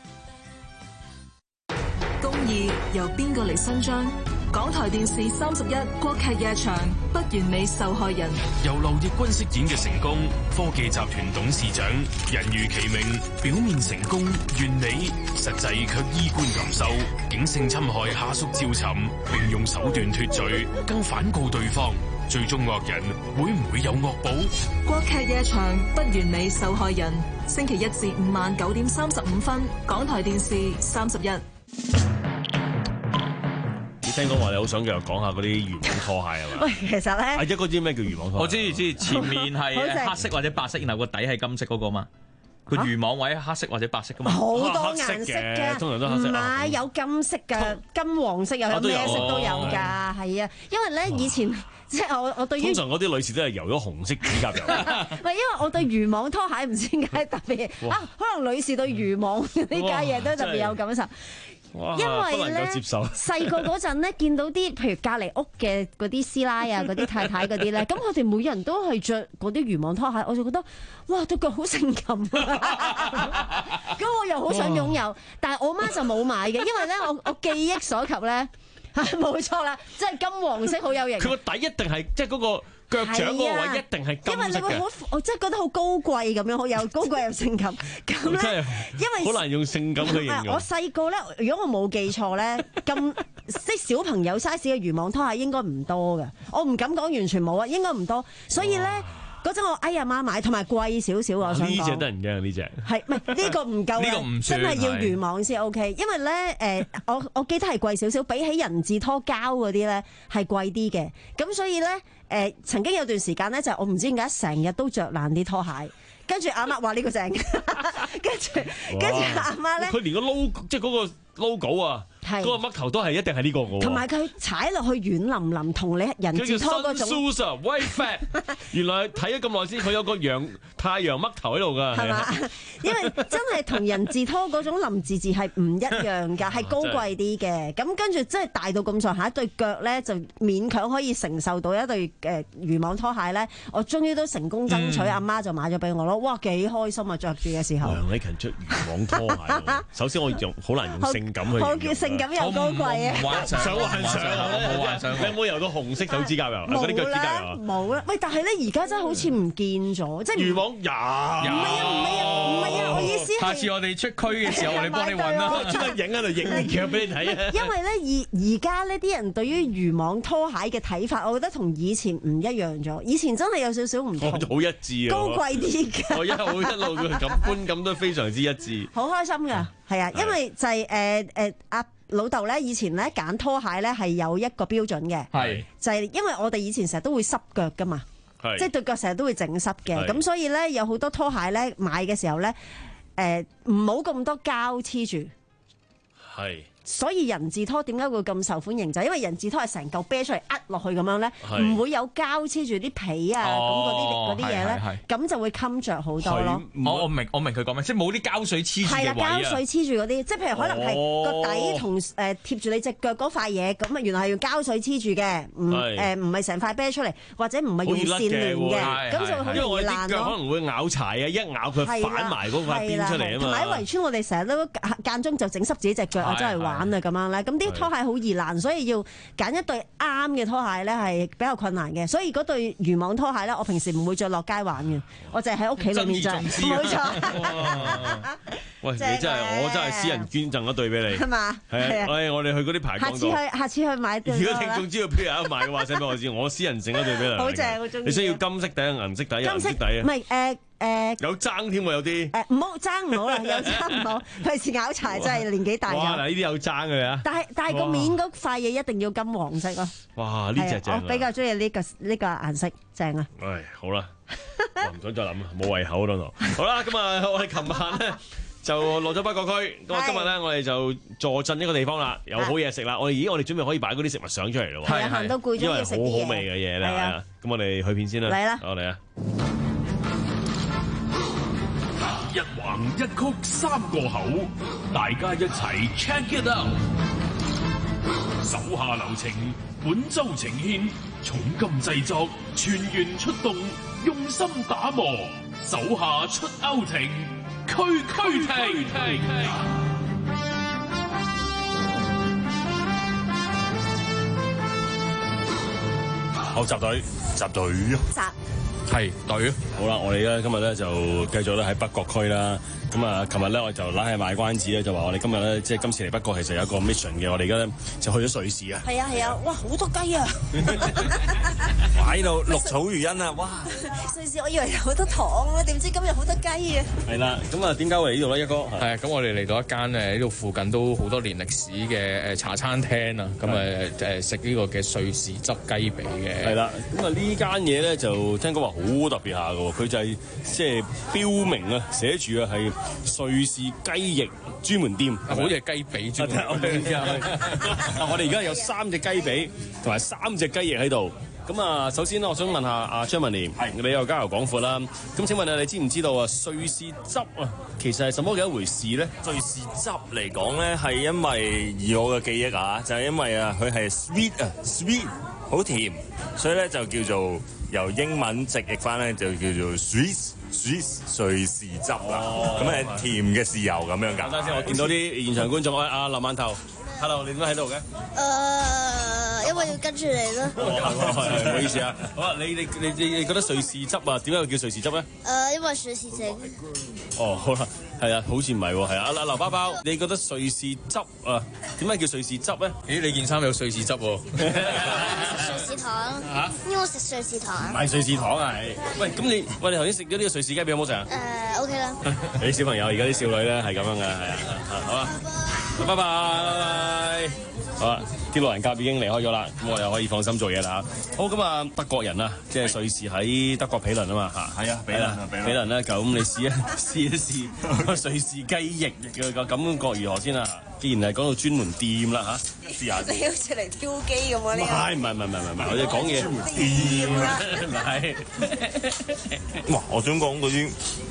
公義由邊個嚟伸張？港台電視三十一國劇夜場，不完美受害人， 由劉奕君飾演嘅成功科技集團董事長，人如其名，表面成功完美，實際卻衣冠禽獸，竟性侵害下屬趙尋，並用手段脫罪，更反告對方，最終惡人會唔會有惡報？ 國劇夜場，不完美受害人，星期一至五晚九點三十五分，港台電視三十一。 聽講話你好想繼續講下嗰啲漁網拖鞋係嘛？ 喂，其實咧， 阿一哥知咩叫漁網拖鞋？ 我知知，前面係黑色或者白色，然後個底係金色嗰個嘛。個漁網位黑色或者白色噶嘛？ 好多顏色嘅， 通常都黑色。 唔係有金色嘅，金黃色又有咩色都有㗎，係啊。因為咧以前即係我我對於通常嗰啲女士都係油咗紅色指甲油。 唔係因為我對漁網拖鞋唔知點解特別啊，可能女士對漁網呢家嘢都特別有感受。因為咧細個嗰陣咧，見到啲譬如隔離屋嘅嗰啲師奶啊、嗰啲太太嗰啲咧，咁佢哋每人都係着嗰啲漁網拖鞋，我就覺得哇對腳好性感啊！咁我又好想擁有，但係我媽就冇買嘅，因為咧我我記憶所及咧係冇錯啦，即係金黃色好有型。 佢個底一定係即係嗰個。腳掌嗰個位一定係金色嘅， 因為你會好，我真係覺得好高貴咁樣，好有高貴又性感。咁咧，因為好難用性感去形容。 我細個咧，如果我冇記錯咧，咁即係小朋友 size 嘅漁網拖鞋應該唔多嘅，我唔敢講完全冇啊，應該唔多。所以咧嗰陣我哎呀媽買，同埋貴少少我想講。 呢隻得人驚呢隻。 係唔係呢個唔夠咧？真係要漁網先 OK，因為咧誒，我我記得係貴少少，比起人字拖膠嗰啲咧係貴啲嘅。咁所以咧。誒、呃、曾經有段時間咧，就係、我唔知點解成日都着爛啲拖鞋，跟住阿媽話呢個正，跟住跟住阿媽咧， 佢連個 logo 即係嗰個 logo 啊，嗰個嘜頭都係一定係呢個嘅。 同埋佢踩落去軟腍腍，同你人字拖嗰種。 White fat， 原來睇咗咁耐先，佢有個陽太陽嘜頭喺度㗎。係嘛？ 因為真係同人字拖嗰種林字字係唔一樣㗎，係高貴啲嘅。咁跟住真係大到咁上下，一對腳咧就勉強可以承受到一對誒漁網拖鞋咧。我終於都成功爭取，阿、嗯、媽就買咗俾我咯。哇，幾開心啊！着住嘅時候。梁禮勤着漁網拖鞋，首先我用好難用性感去形容。 我叫性感又高貴啊！ 想幻想啊！冇幻想。你有冇油到紅色手指甲油？嗰啲腳指甲油？ 冇啦。喂，但係咧，而家真係好似唔見咗，即係漁網有。 唔係啊！唔係啊！唔係啊！我意思係下次我哋出區嘅時候，我哋幫你揾啦， 專登影喺度影劇俾你睇啊！ 因為咧，而而家呢啲人對於漁網拖鞋嘅睇法，我覺得同以前唔一樣咗。以前真係有少少唔同， 好一致啊！ 高貴啲嘅。 我一路一路嘅感觀感都非常之一致。 好開心㗎，係啊，因為就係誒誒阿老豆咧，以前咧揀拖鞋咧係有一個標準嘅，係就係因為我哋以前成日都會濕腳㗎嘛。即係對腳成日都會整濕嘅，咁所以咧有好多拖鞋咧買嘅時候咧，誒唔好咁多膠黐住。係。所以人字拖點解會咁受歡迎？就係因為人字拖係成嚿啤出嚟呃落去咁樣咧，唔會有膠黐住啲皮啊，咁嗰啲嗰啲嘢咧，咁就會襟着好多咯。 我我明我明佢講咩，即係冇啲膠水黐住嘅位啊。係啦， 膠水黐住嗰啲，即係譬如可能係個底同誒貼住你隻腳嗰塊嘢，咁啊原來係用膠水黐住嘅，唔誒唔係成塊啤出嚟，或者唔係用線聯嘅，咁就會好易爛咯。因為我啲腳可能會咬柴啊，一咬佢反埋嗰塊邊出嚟啊嘛。同埋喺圍村，我哋成日都間中就整濕自己隻腳啊，真係玩。玩啊咁樣咧，咁啲拖鞋好易爛，所以要揀一對啱嘅拖鞋咧係比較困難嘅。所以嗰對漁網拖鞋咧，我平時唔會着落街街玩嘅，我就係喺屋企裏面就冇錯。 喂，你真係我真係私人捐贈一對俾你， 係嘛？ 係啊，誒，我哋去嗰啲排檔度。下次去，下次去買對。 如果聽眾知道邊有得買嘅話，請俾我知，我私人整一對俾你。 好正，好中意。 你需要金色底、銀色底、銀色底啊？ 唔係誒誒。 有爭添喎，有啲。誒唔好爭唔好啦，有爭唔好。費事拗柴，真係年紀大咗。 哇！嗱，呢啲有爭嘅啊。 但係但係個面嗰塊嘢一定要金黃色咯。 哇！呢隻正。 我比較中意呢個呢個顏色，正啊。 唉，好啦，我唔想再諗，冇胃口嗰度。好啦，咁啊，我哋琴晚咧。就落咗北角區，咁啊今日咧我哋就坐鎮呢個地方啦，有好嘢食啦。我哋咦，我哋準備可以擺嗰啲食物相出嚟咯。 係行到攰咗要食啲嘢，因為好好味嘅嘢咧。係啊，咁我哋去片先啦。 嚟啦， 我嚟啊！ 一橫一曲三個口，大家一齊 check it out。手下留情，本周呈獻重金製作，全員出動，用心打磨，手下出歐庭。區區停， 好集隊，集隊， 集係隊。好啦，我哋咧今日咧就繼續咧喺北角區啦。咁啊，琴日咧我就拉起賣關子咧，就話我哋今日咧即係今次嚟北角其實有一個 mission 嘅。我哋而家咧就去咗瑞士啊。 係啊係啊，哇好多雞啊！ 喺度綠草如茵啊！哇！ 瑞士我以為有好多糖啊，點知今日好多雞啊！ 係啦，咁啊點解會嚟呢度咧？一哥係咁，我哋嚟到一間誒呢度附近都好多年歷史嘅誒茶餐廳啊，咁誒誒食呢個嘅瑞士汁雞髀嘅。 係啦，咁啊呢間嘢咧就聽講話好特別下嘅喎，佢就係即係標明啊，寫住啊係瑞士雞翼專門店， 好似係雞髀專門店。 我哋而家有三隻雞髀同埋三隻雞翼喺度。咁啊，首先咧，我想問下阿張文廉，你又交遊廣闊啦。咁請問啊，你知唔知道啊，瑞士汁啊，其實係什麼嘅一回事咧？ 瑞士汁嚟講咧，係因為以我嘅記憶啊，就係、是、因為啊，佢係 sweet 啊 sweet 好甜，所以咧就叫做由英文直譯翻咧就叫做 Swiss Swiss 瑞士汁啦。咁係、哦、甜嘅豉油咁樣㗎。 等陣先，我見到啲現場觀眾，阿林饅頭 ，hello， 你點解喺度嘅？誒、 呃，因為要跟住你咯。 唔好意思啊。好啊，你你你你你覺得瑞士汁啊，點解會叫瑞士汁咧？誒、 呃，因為瑞士整。 哦，好啦，係啊，好似唔係喎，係啊，阿劉包包，你覺得瑞士汁啊，點解叫瑞士汁咧？ 咦，你件衫有瑞士汁喎？ 瑞士糖嚇，因為我食瑞士糖。 唔係瑞士糖啊，係。喂，咁你喂你頭先食咗呢個瑞士雞髀有冇食啊？ 誒 ，OK 啦。 啲小朋友而家啲少女咧係咁樣嘅，係啊，好啊，拜拜拜拜。好啦，啲老人甲已經離開咗啦，咁我又可以放心做嘢啦。好，咁啊，德國人啊，即係瑞士喺德國毗鄰啊嘛嚇。係啊，毗鄰啊，毗鄰咧，咁你試一試一試瑞士雞翼嘅個感覺如何先啊？既然係講到專門店啦嚇，試下。 你好似嚟挑機咁喎呢個。 唔係唔係唔係唔係唔係，我哋講嘢。店唔係。哇！我想講嗰啲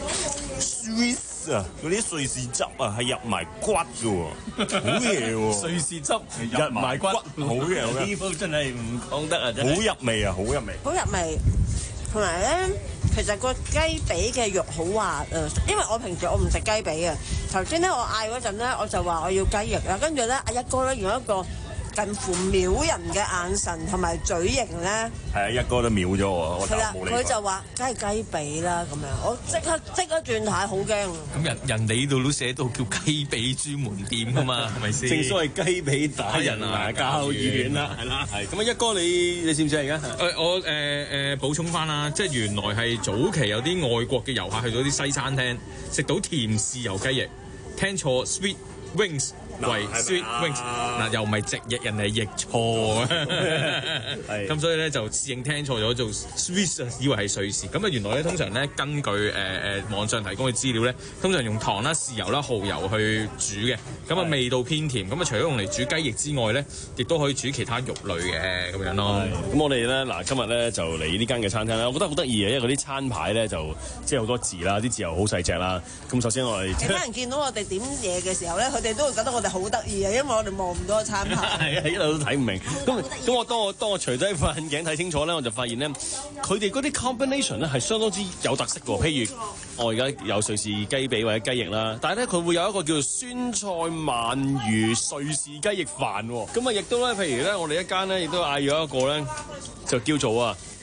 Swiss 啊，嗰啲瑞士汁啊係入埋骨嘅喎，好嘢喎！ 瑞士汁入埋骨，好嘢嘅。呢鋪真係唔講得啊！真係。好入味啊！好入味。 好入味，同埋咧，其實個雞髀嘅肉好滑啊，因為我平時我唔食雞髀啊。頭先咧我嗌嗰陣咧，我就話我要雞翼啦，跟住咧阿一哥咧用一個近乎秒人嘅眼神同埋嘴型咧， 係啊，一哥都秒咗我，我就冇理佢。 佢就話梗係雞髀啦咁樣，我即刻即刻轉態，好驚。 咁人人哋度都寫到叫雞髀專門店㗎嘛，係咪先？ 正所謂雞髀打人牙膠軟啦，係啦，係。咁啊，一哥你你知唔知而家？ 誒我誒誒補充翻啦，即係原來係早期有啲外國嘅遊客去到啲西餐廳食到甜豉油雞翼，聽錯 sweet wings。為 sweet wings 嗱，又唔係直譯，人哋係譯錯啊！咁所以咧就侍應聽錯咗做 Swiss， 以為係瑞士。咁啊原來咧通常咧根據誒誒、呃、網上提供嘅資料咧，通常用糖啦、豉油啦、蠔油去煮嘅，咁啊味道偏甜。咁啊除咗用嚟煮雞翼之外咧，亦都可以煮其他肉類嘅咁樣咯。 咁我哋咧嗱今日咧就嚟呢間嘅餐廳啦，我覺得好得意嘅，因為嗰啲餐牌咧就即係好多字啦，啲字又好細隻啦。咁首先我哋其他人見到我哋點嘢嘅時候咧，佢哋都會覺得我哋好得意啊，因為我哋望唔到個餐牌， 係啊，一路都睇唔明。咁咁我當我當我除低副眼鏡睇清楚咧，我就發現咧，佢哋嗰啲 combination 咧係相當之有特色嘅。譬如我而家有瑞士雞髀或者雞翼啦，但係咧佢會有一個叫做酸菜鰻魚瑞士雞翼飯。咁啊，亦都咧，譬如咧，我哋一間咧亦都嗌咗一個咧，就叫做啊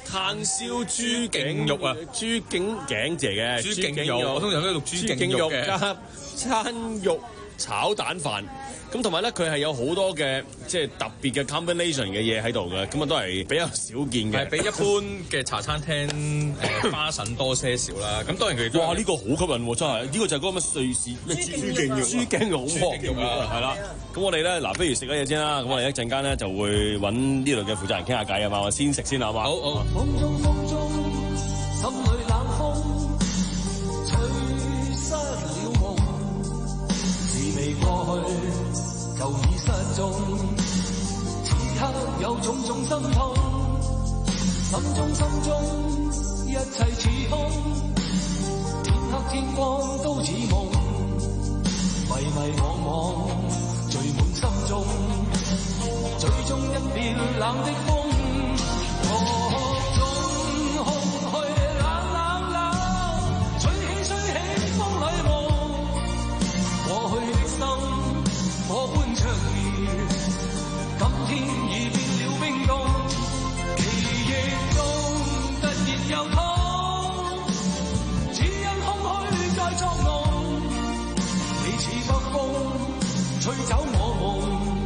炭燒豬頸肉啊，豬頸頸字嘅， 豬頸肉，我通常都係錄豬頸肉嘅， 加餐肉炒蛋飯。咁同埋咧，佢係有好多嘅即係特別嘅 combination 嘅嘢喺度嘅，咁啊都係比較少見嘅， 係比一般嘅茶餐廳誒花神多些少啦。咁當然佢哇呢、呢個好吸引喎，真係呢、呢個就係嗰個乜瑞士咩豬頸肉，豬頸肉好喎，係啦。咁我哋咧嗱，不如食咗嘢先啦。咁我哋一陣間咧就會揾呢度嘅負責人傾下偈啊嘛，我先食先好嘛？好好。風中風中心裏冷風吹失了夢，事未過去舊已失蹤，此刻有種種心痛，心中心中一切似空，天黑天光都似夢，迷迷惘惘聚滿心中，最終一片冷的風，各種空虛冷冷冷，吹起吹起風裏夢，過去的心我般長遠，今天已變了冰凍，記憶中突然又痛，只因空虛在作弄，你似北風吹走我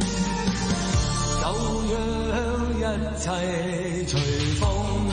夢，就讓一切隨風。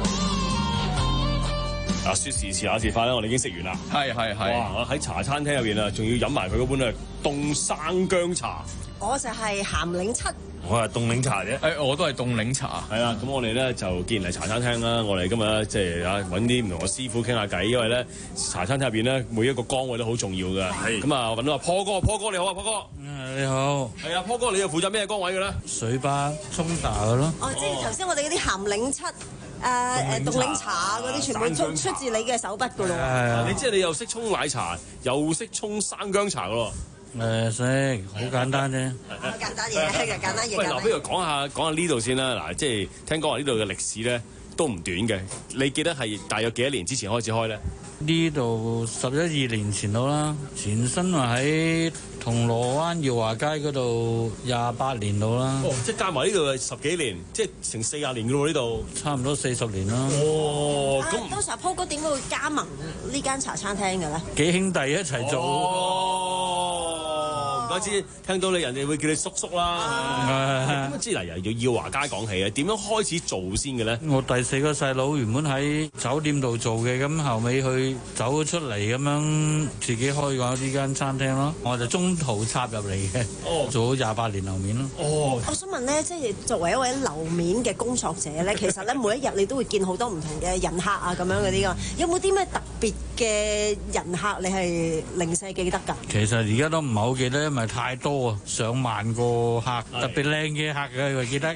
啊！說時遲那時快啦，我哋已經食完啦。 係係係。 哇！喺茶餐廳入邊啊，仲要飲埋佢嗰杯咧凍生薑茶。 我就係鹹檸七。 我係凍檸茶啫。 誒，我都係凍檸茶。 係啦，咁我哋咧就既然嚟茶餐廳啦，我哋今日即係啊揾啲唔同嘅師傅傾下偈，因為咧茶餐廳入邊咧每一個崗位都好重要㗎。係。咁啊揾到阿坡哥，坡哥你好啊，坡哥。 誒你好。 係啊，坡哥你又負責咩崗位嘅咧？ 水吧沖茶嘅咯。 哦，即係頭先我哋嗰啲鹹檸七。誒誒凍檸茶嗰啲全部出出自你嘅手筆㗎咯喎！ 你即係你又識沖奶茶，又識沖生薑茶㗎咯？ 誒識，好簡單啫。 好簡單嘢，係簡單嘢。 喂，嗱，不如講下講下呢度先啦。嗱，即係聽講話呢度嘅歷史咧都唔短嘅。你記得係大約幾多年之前開始開咧？ 呢度十一二年前到啦，前身話喺銅鑼灣耀華街嗰度廿八年到啦。 哦，即係加埋呢度係十幾年，即係成四廿年㗎喎呢度。 差唔多四十年啦。 哦，咁當時阿坡哥點解會加盟呢間茶餐廳嘅咧？ 幾兄弟一齊做。 哦，唔怪之聽到你人哋會叫你叔叔啦。咁啊，之嗱由耀華街講起啊，點樣開始做先嘅咧？ 我第四個細佬原本喺酒店度做嘅，咁後尾佢走咗出嚟咁樣，自己開過呢間餐廳咯。我就中途插入嚟嘅，哦、做咗廿八年樓面咯。 哦，我想問咧，即係作為一位樓面嘅工作者咧，其實咧每一日你都會見好多唔同嘅人客啊，咁樣嗰啲噶，有冇啲咩特別嘅人客你係零舍記得㗎？ 其實而家都唔係好記得，因為太多啊，上萬個客，特別靚嘅客嘅，我記得。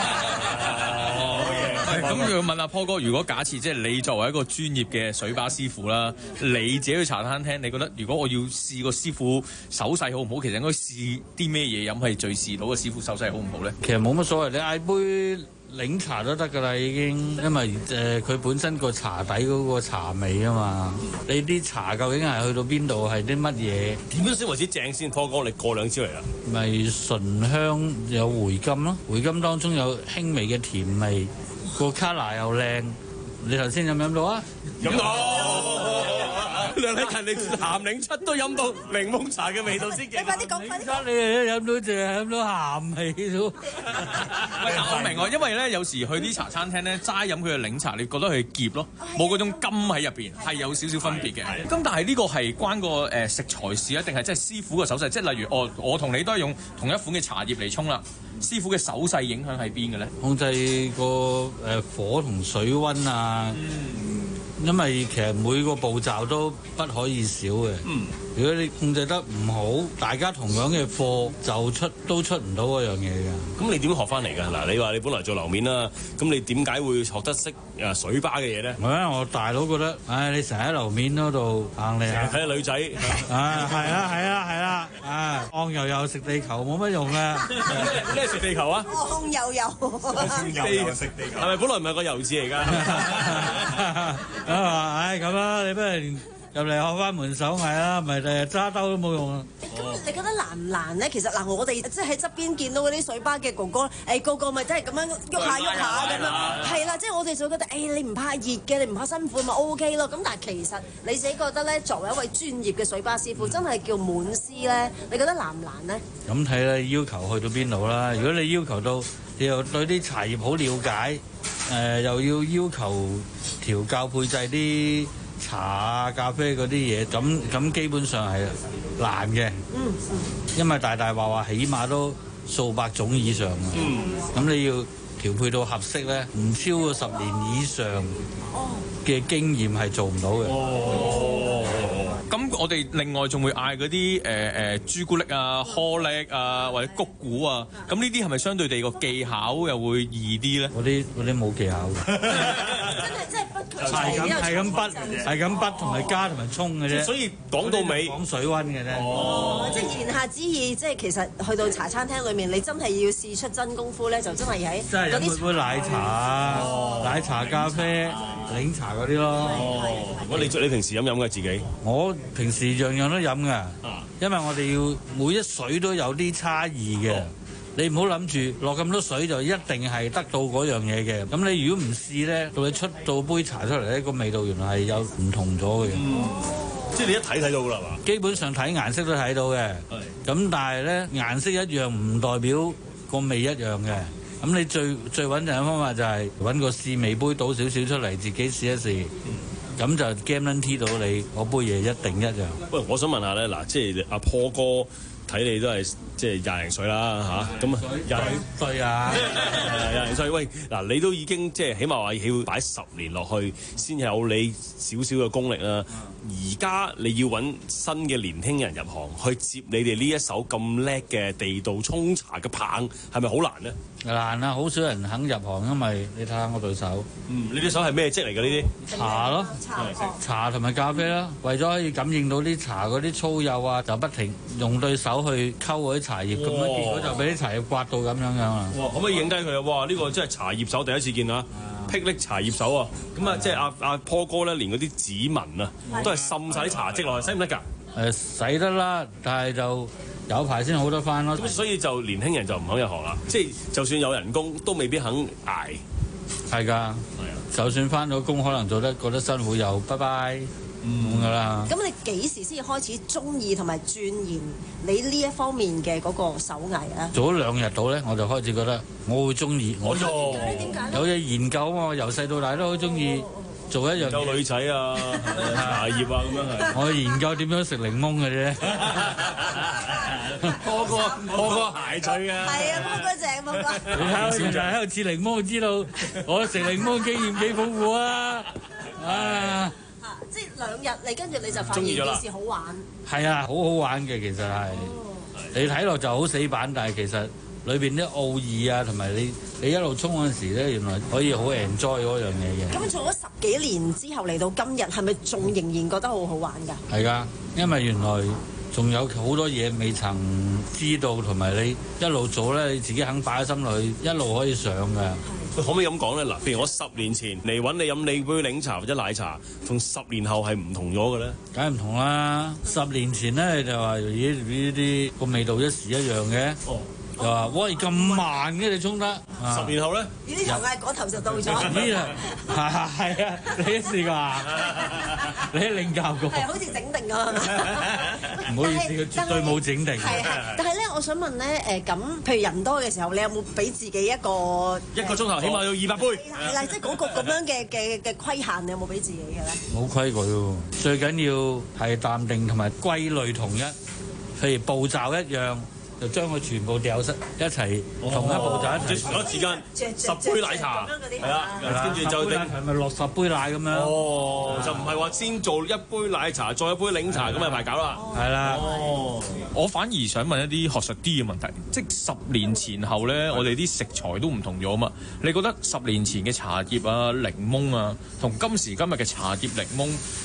咁要問阿坡哥，如果假設即係你作為一個專業嘅水吧師傅啦，你自己去茶餐廳，你覺得如果我要試個師傅手勢好唔好，其實應該試啲咩嘢飲係最試到個師傅手勢好唔好咧？ 其實冇乜所謂，你嗌杯檸茶都得㗎啦，已經，因為誒佢、呃、本身個茶底嗰個茶味啊嘛。你啲茶究竟係去到邊度，係啲乜嘢？ 點樣先為之正先？坡哥，你過兩招嚟啦。 咪醇香有回甘咯，回甘當中有輕微嘅甜味。個卡拿又靚，你頭先飲唔飲到啊？ 飲到，梁禮勤，你鹹檸七都飲到檸檬茶嘅味道先嘅。 你快啲講，快啲講。 你又飲到淨係飲到鹹味啫。 喂，我明喎，因為咧有時去啲茶餐廳咧，齋飲佢嘅檸茶，你覺得佢澀咯，冇嗰種甘喺入邊，係有少少分別嘅。咁但係呢個係關個誒食材事啊，定係即係師傅嘅手勢？即係例如我我同你都係用同一款嘅茶葉嚟沖啦。師傅嘅手勢影響喺邊嘅咧？ 控制個誒火同水溫啊，嗯、因為其實每個步驟都不可以少嘅。嗯、如果你控制得唔好，大家同樣嘅貨就出都出唔到嗰樣嘢㗎。 咁你點學翻嚟㗎？嗱，你話你本來做樓面啦，咁你點解會學得識誒水吧嘅嘢咧？ 我咧，我大佬覺得，唉，你成日喺樓面嗰度行嚟行去， 睇下女仔， 啊，係啊，係啊，係啦，啊，戇油油食地球冇乜用嘅。 咩食地球啊？ 戇油油， 戇油油食地球，係咪本來唔係個油字嚟㗎？ 啊，唉，咁啦，你不如入嚟學翻門手藝啦，咪誒揸兜都冇用啊！ 咁你覺得難唔難咧？其實嗱，我哋即係喺側邊見到嗰啲水吧嘅哥哥，誒個個咪真係咁樣喐下喐下咁樣，係啦，即係我哋就覺得誒你唔怕熱嘅，你唔怕辛苦咪 O K 咯。咁但係其實你自己覺得咧，作為一位專業嘅水吧師傅，真係叫滿師咧，你覺得難唔難咧？ 咁睇啦，要求去到邊度啦？如果你要求到你又對啲茶葉好了解，誒、呃、又要要求調教配製啲茶啊、咖啡嗰啲嘢，咁咁基本上係難嘅。嗯嗯。因為大大話話起碼都數百種以上啊。嗯。咁你要調配到合適咧，唔超過十年以上嘅經驗係做唔到嘅。 哦。咁我哋另外仲會嗌嗰啲誒誒朱古力啊、顆粒啊或者谷古啊，咁呢啲係咪相對地個技巧又會易啲咧？ 嗰啲嗰啲冇技巧嘅。 真係真係不求係咁係咁筆，係咁筆同埋加同埋沖嘅啫。 所以講到尾講水溫嘅啫。 哦，即係言下之意，即係其實去到茶餐廳裏面，你真係要試出真功夫咧，就真係喺嗰啲杯奶茶啊、奶茶、咖啡、檸茶嗰啲咯。 哦，我你你平時飲唔飲嘅自己？ 我平時樣樣都飲㗎，因為我哋要每一水都有啲差異嘅。你唔好諗住落咁多水就一定係得到嗰樣嘢嘅。咁你如果唔試咧，到你出到杯茶出嚟咧，個味道原來係有唔同咗嘅。 嗯，即係你一睇睇到㗎啦嘛。 基本上睇顏色都睇到嘅。咁但係咧，顏色一樣唔代表個味一樣嘅。咁你最最穩陣嘅方法就係揾個試味杯倒少少出嚟，自己試一試。咁、嗯、就 guarantee 到你嗰杯嘢一定一樣。 喂，我想問下咧，嗱，即係阿坡哥。睇你都係即係廿零歲啦嚇，咁啊廿零歲啊， 廿零歲。喂，嗱，你都已經即係起碼話要擺十年落去，先有你少少嘅功力啦。而家你要揾新嘅年輕人入行，去接你哋呢一手咁叻嘅地道沖茶嘅棒，係咪好難呢？ 難啊！好少人肯入行，因為你睇下我對手。 嗯，你對手係咩職嚟嘅呢啲？ 茶咯，茶同埋咖啡啦。為咗可以感應到啲茶嗰啲粗幼啊，就不停用對手去溝嗰啲茶葉，咁樣結果就俾啲茶葉刮到咁樣樣啊！ 哇！可唔可以影低佢啊？哇！呢、呢個真係茶葉手第一次見啊！霹靂茶葉手啊！咁啊，即係阿阿坡哥咧，連嗰啲指紋啊，都係滲晒啲茶漬落去，使唔得㗎？ 誒，使得啦，但係就有排先好得翻咯。 所以就年輕人就唔肯入行啦，即係就算有人工，都未必肯捱。 係㗎，係啊，就算翻到工，可能做得覺得辛苦，又拜拜。咁噶啦。咁你幾時先開始中意同埋鑽研你呢一方面嘅嗰個手藝啊？ 做咗兩日到咧，我就開始覺得我會中意。我有嘢研究啊嘛，由細到大都好中意做一樣。研究女仔啊，茶葉啊咁樣係。 我研究點樣食檸檬嘅啫。 個個個個鞋嘴啊！ 係啊，嗰個正，嗰個。 你睇我成日喺度切檸檬，知道我食檸檬經驗幾豐富啊！啊！ 即係兩日，你跟住你就發現件事好玩。 係啊，好好玩嘅其實係。你睇落就好死板，但係其實裏邊啲奧義啊，同埋你你一路沖嗰陣時咧，原來可以好 enjoy 嗰樣嘢嘅。 咁做咗十幾年之後嚟到今日，係咪仲仍然覺得好好玩㗎？ 係㗎，因為原來仲有好多嘢未曾知道，同埋你一路做咧，你自己肯擺喺心裏，一路可以上㗎。 可唔可以咁講咧？嗱，譬如我十年前嚟揾你飲你杯檸茶或者奶茶，同十年後係唔同咗嘅咧？ 梗係唔同啦！十年前咧就話咦呢啲個味道一時一樣嘅，哦、就話喂咁慢嘅你沖得。 啊、十年後咧？ 呢啲頭嗌嗰頭就到咗。 呢啊，係係啊，你都試過啊？你喺領教過？ 係好似整定㗎。 唔好意思，佢絕對冇整定。 係係，但係咧，我想問咧，誒咁，譬如人多嘅時候，你有冇俾自己一個一個鐘頭，起碼要二百杯？ 係啦，即係嗰個咁樣嘅嘅嘅規限，你有冇俾自己嘅咧？ 冇規矩喎，最緊要係淡定同埋歸類統一，譬如步驟一樣。就將佢全部掉曬一齊，同一步驟一齊。 同一時間十杯奶茶，係啦，跟住就係咪落十杯奶咁樣？ 哦，就唔係話先做一杯奶茶，再一杯檸茶咁咪排搞啦。 係啦。 哦，我反而想問一啲學術啲嘅問題，即係十年前後咧，我哋啲食材都唔同咗嘛？你覺得十年前嘅茶葉啊、檸檬啊，同今時今日嘅茶葉檸檬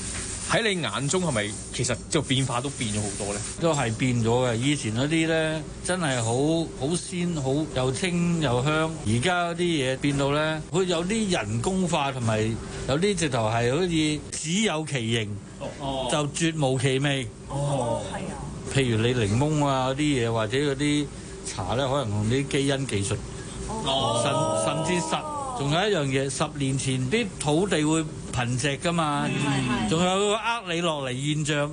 喺你眼中係咪其實即係變化都變咗好多咧？ 都係變咗嘅。以前嗰啲咧真係好好鮮，好又清又香。而家嗰啲嘢變到咧，佢有啲人工化，同埋有啲直頭係好似只有其形，哦、就絕無其味。哦，係啊。譬如你檸檬啊嗰啲嘢，或者嗰啲茶咧，可能用啲基因技術，哦、甚甚至實。仲有一樣嘢，十年前啲土地會貧瘠噶嘛，仲、嗯、有個呃你落嚟現象，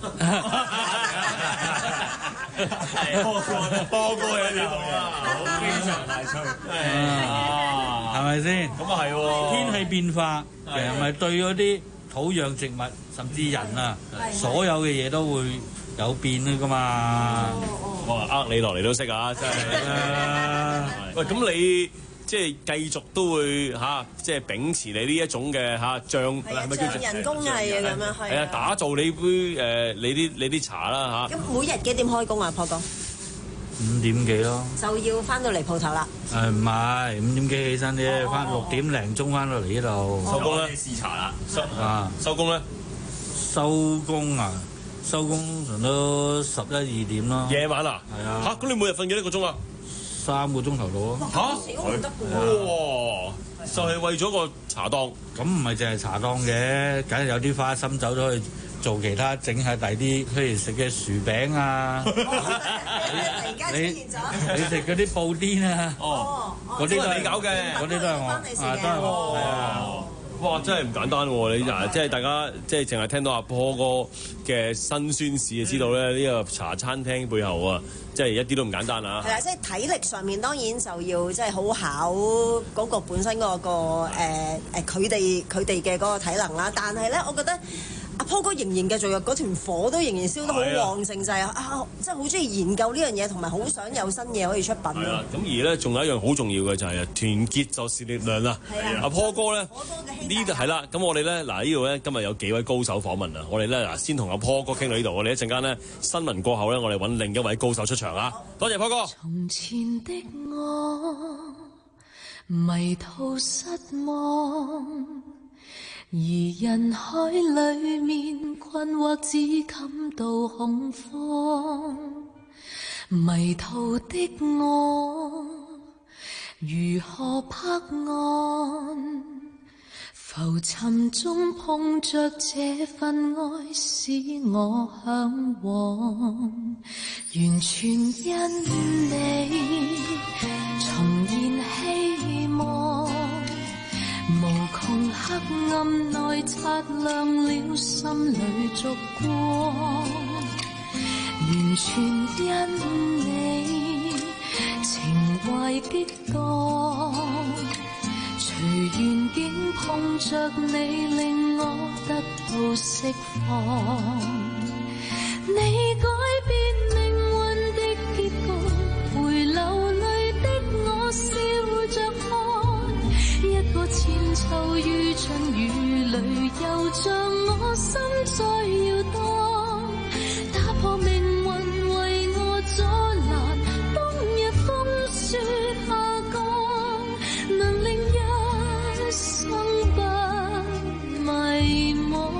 多過多過一啲好經常大吹， 係咪先？ 咁啊係喎， 天氣變化其實咪對嗰啲土壤植物甚至人啊，所有嘅嘢都會有變噶嘛。 哇！呃你落嚟都識啊，真係。喂，咁你？即係繼續都會嚇、啊，即係秉持你呢一種嘅嚇醬，係咪叫做人工藝啊咁樣係？ 係啊，打造你杯誒、呃、你啲你啲茶啦嚇。咁、 啊、每日幾點開工啊，破哥？ 五點幾咯。 就要翻到嚟鋪頭啦。 誒唔係五點幾起身啫，翻六點零鐘翻到嚟呢度。 收工咧？試茶啦。收啊！收工咧？ 收工啊！收工通常都十一二點咯。 夜晚啊？ 係啊。 嚇！咁你每日瞓幾多個鐘啊？ 三個鐘頭到咯。 嚇！少唔得喎。哇！就係為咗個茶檔。 咁唔係淨係茶檔嘅，梗係有啲花心走咗去做其他，整下第啲，譬如食嘅薯餅啊。你你食嗰啲布甸啊？哦，嗰啲都係你搞嘅，嗰啲都係我啊，都係我。係啊。 哇！真係唔簡單喎！你嗱，即係大家即係淨係聽到阿波哥嘅辛酸事，就知道咧呢個茶餐廳背後啊，即係一啲都唔簡單啊！ 係啊，即係體力上面當然就要即係好考嗰個本身嗰個誒誒佢哋佢哋嘅嗰個體能啦。但係咧，我覺得阿波哥仍然繼續有嗰團火都仍然燒得好旺盛，就係啊，即係好中意研究呢樣嘢，同埋好想有新嘢可以出品咯。係啊， 咁而咧仲有一樣好重要嘅就係團結就是力量啦。係啊，阿波哥咧呢度係啦，咁我哋咧嗱呢度咧今日有幾位高手訪問啊，我哋咧嗱先同阿波哥傾到呢度，我哋一陣間咧新聞過後咧，我哋揾另一位高手出場啊！多謝波哥。 從前的我迷途失望，而人海裏面困惑，只感到恐慌。迷途的我如何拍岸？浮沉中碰着這份愛，使我向往。完全因你重燃希望。無窮黑暗內擦亮了心裏燭光，完全因你情懷激盪，隨緣境碰着你令我得到釋放，你改變命運的結局，陪流淚的我笑着看，一個千秋於春雨裏，又像我心再搖盪，打破命運為我阻攔，冬日風雪下降，能令一生不迷惘。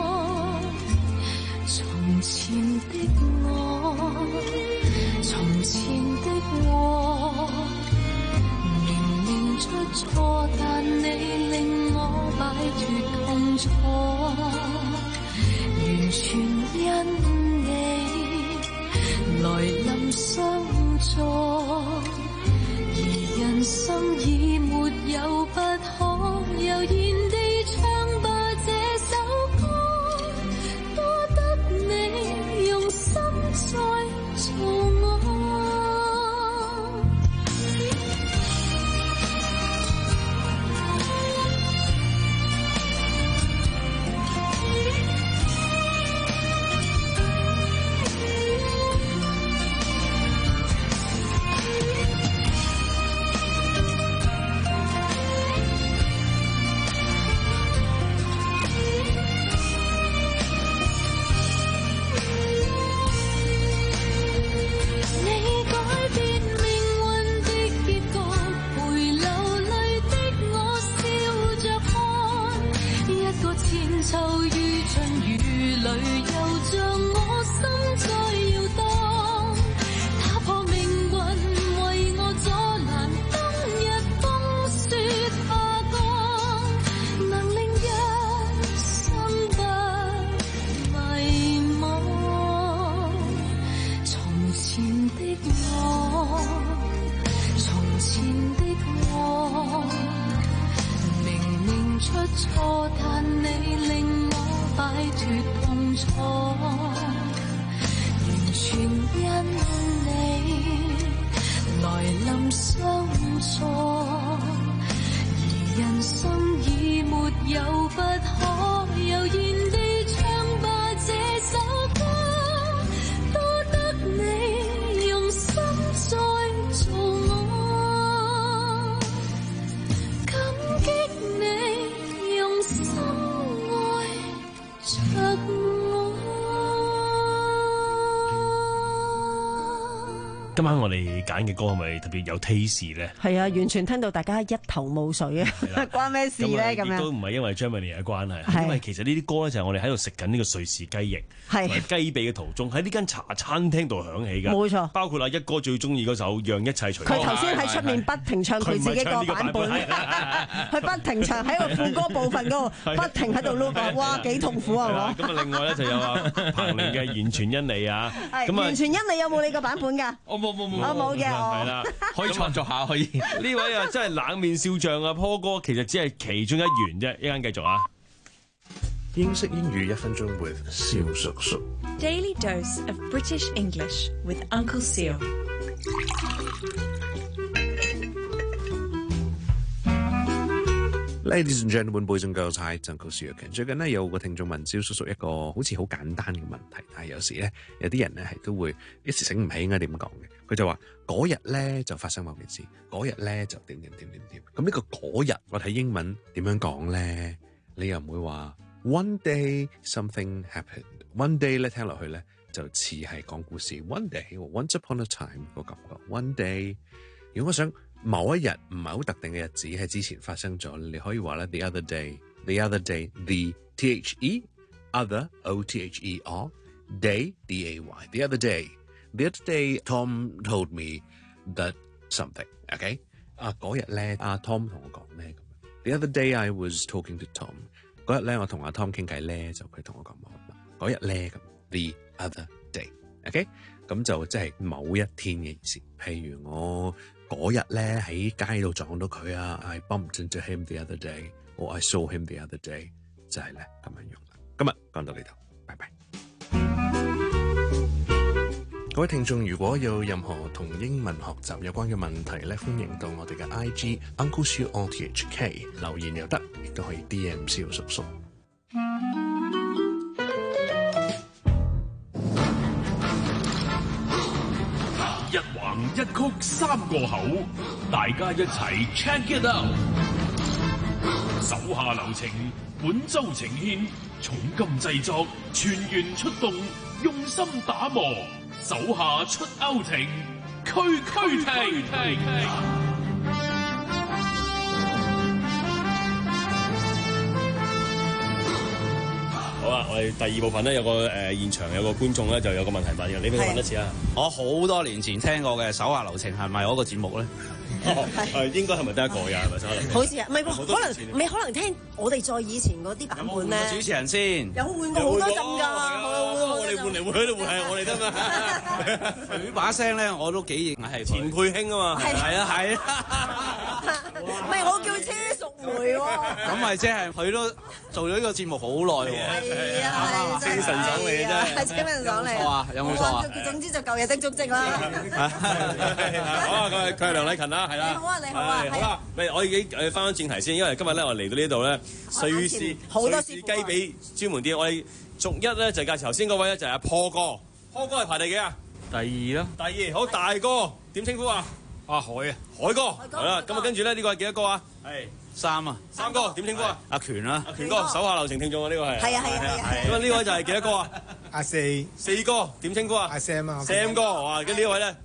從前的我，從前的我，明明出錯，但你令我擺脫痛楚，完全因你來臨相助，而人生已沒有不可，悠然地唱吧這首歌，多得你用心再做我。 裏又像我心再搖蕩，打破命運為我阻攔，當日風雪花光，能令一生不迷惘。從前的我，從前的我，明明出錯，但你令我擺脫痛楚，完全因你來臨相助，而人生已沒有不可，悠然地唱吧這首歌，多得你用心再做我，感激你用心愛着我。 今晚我哋揀嘅歌係咪特別有 taste 咧？ 係啊，完全聽到大家一頭霧水啊！關咩事咧？咁樣都唔係因為 Germany 嘅關係， 係因為其實呢啲歌咧就係我哋喺度食緊呢個瑞士雞翼係同埋雞髀嘅途中，喺呢間茶餐廳度響起㗎。 冇錯， 包括阿一哥最中意嗰首《讓一切隨風》。 佢頭先喺出面不停唱佢自己個版本，佢不停唱喺個副歌部分嗰度，不停喺度 loop，哇幾痛苦啊！ 咁啊，另外咧就有阿彭羚嘅《完全因你》啊， 係完全因你有冇你個版本㗎？ 我冇冇冇， 我冇嘅， 係啦， 可以創作下可以。 呢位啊真係冷面笑匠啊，坡哥其實只係其中一員啫，一陣繼續啊。 英式英語一分鐘 with 蕭叔叔。 Daily dose of British English with Uncle Seal。 Ladies and gentlemen, boys and girls, hi, Uncle Seal。最近呢，有個聽眾問蕭叔叔一個好似好簡單嘅問題，但係有時咧有啲人咧係都會一時醒唔起應該點講嘅。佢就話嗰日咧就發生某件事，嗰日咧就點點點點點。咁呢個嗰日我睇英文點樣講咧？你又唔會話 one day something happened。one day 咧聽落去咧就似係講故事。one day once upon a time 個感覺。one day 如果我想某一日唔係好特定嘅日子喺之前發生咗，你可以話咧 the other day。the other day the T H E other O T H E R day D A Y the other day。The other day, Tom told me that something. OK， 啊嗰日咧，阿 Tom 同我講咩咁 The other day, I was talking to Tom。嗰日咧，我同阿 Tom 傾偈咧，就佢同我講嗰日咧咁。The other day，OK， 咁就即係某一天嘅意思。譬如我嗰日咧喺街度撞到佢啊 ，I bumped into him the other day， or I saw him the other day， 就係咧咁樣用啦。今日講到呢度，拜拜。各位聽眾，如果有任何同英文學習有關嘅問題咧，歡迎到我哋嘅 I G Uncle Siu O T H K 留言又得，亦都可以 D M 蕭叔叔。 一橫一曲三個口，大家一齊 check it out。手下留情，本周呈獻，重金製作，全員出動，用心打磨。手下出勾情，區區停。 好啊，我哋第二部分咧有個誒、呃、現場有個觀眾咧就有個問題問嘅，你俾佢問一次啊！ 我好多年前聽過嘅《手下留情》係咪嗰個節目咧？ 哦，係應該係咪得一個㗎？係咪手下留情？ 好似啊，唔係喎，可能你可能聽我哋再以前嗰啲版本咧。 主持人先有換過好多陣㗎， 我哋換嚟換去都換係我哋得嘛？ 佢把聲咧我都幾認係錢佩卿啊嘛， 係啊係啊，唔係我叫車淑梅喎。 咁咪即係佢都做咗呢個節目好耐喎。 係啊， 精神爽利啊真係。 係精神爽利。 冇錯啊，有冇錯啊？ 總之就舊日的足跡啦。 好啊，佢係佢係梁禮勤啦，係啦。 你好啊，你好啊。 好啦，咪我已經誒翻返正題先，因為今日咧我嚟到呢度咧，瑞士瑞士雞髀專門店，我哋逐一咧就介紹頭先嗰位咧就係阿坡哥，坡哥係排第幾啊？ 第二啦。 第二，好，大哥點稱呼啊？ 阿海啊， 海哥係啦，咁啊跟住咧呢個係幾多個啊？係三啊， 三哥點稱呼啊？ 阿權啦， 阿權哥手下留情聽眾啊，呢個係。 係啊係啊係啊。 咁啊呢位就係幾多個啊？ 阿四。 四哥點稱呼啊？ 阿 Sam 啊。 Sam 哥，哇，跟呢位咧？ 我係阿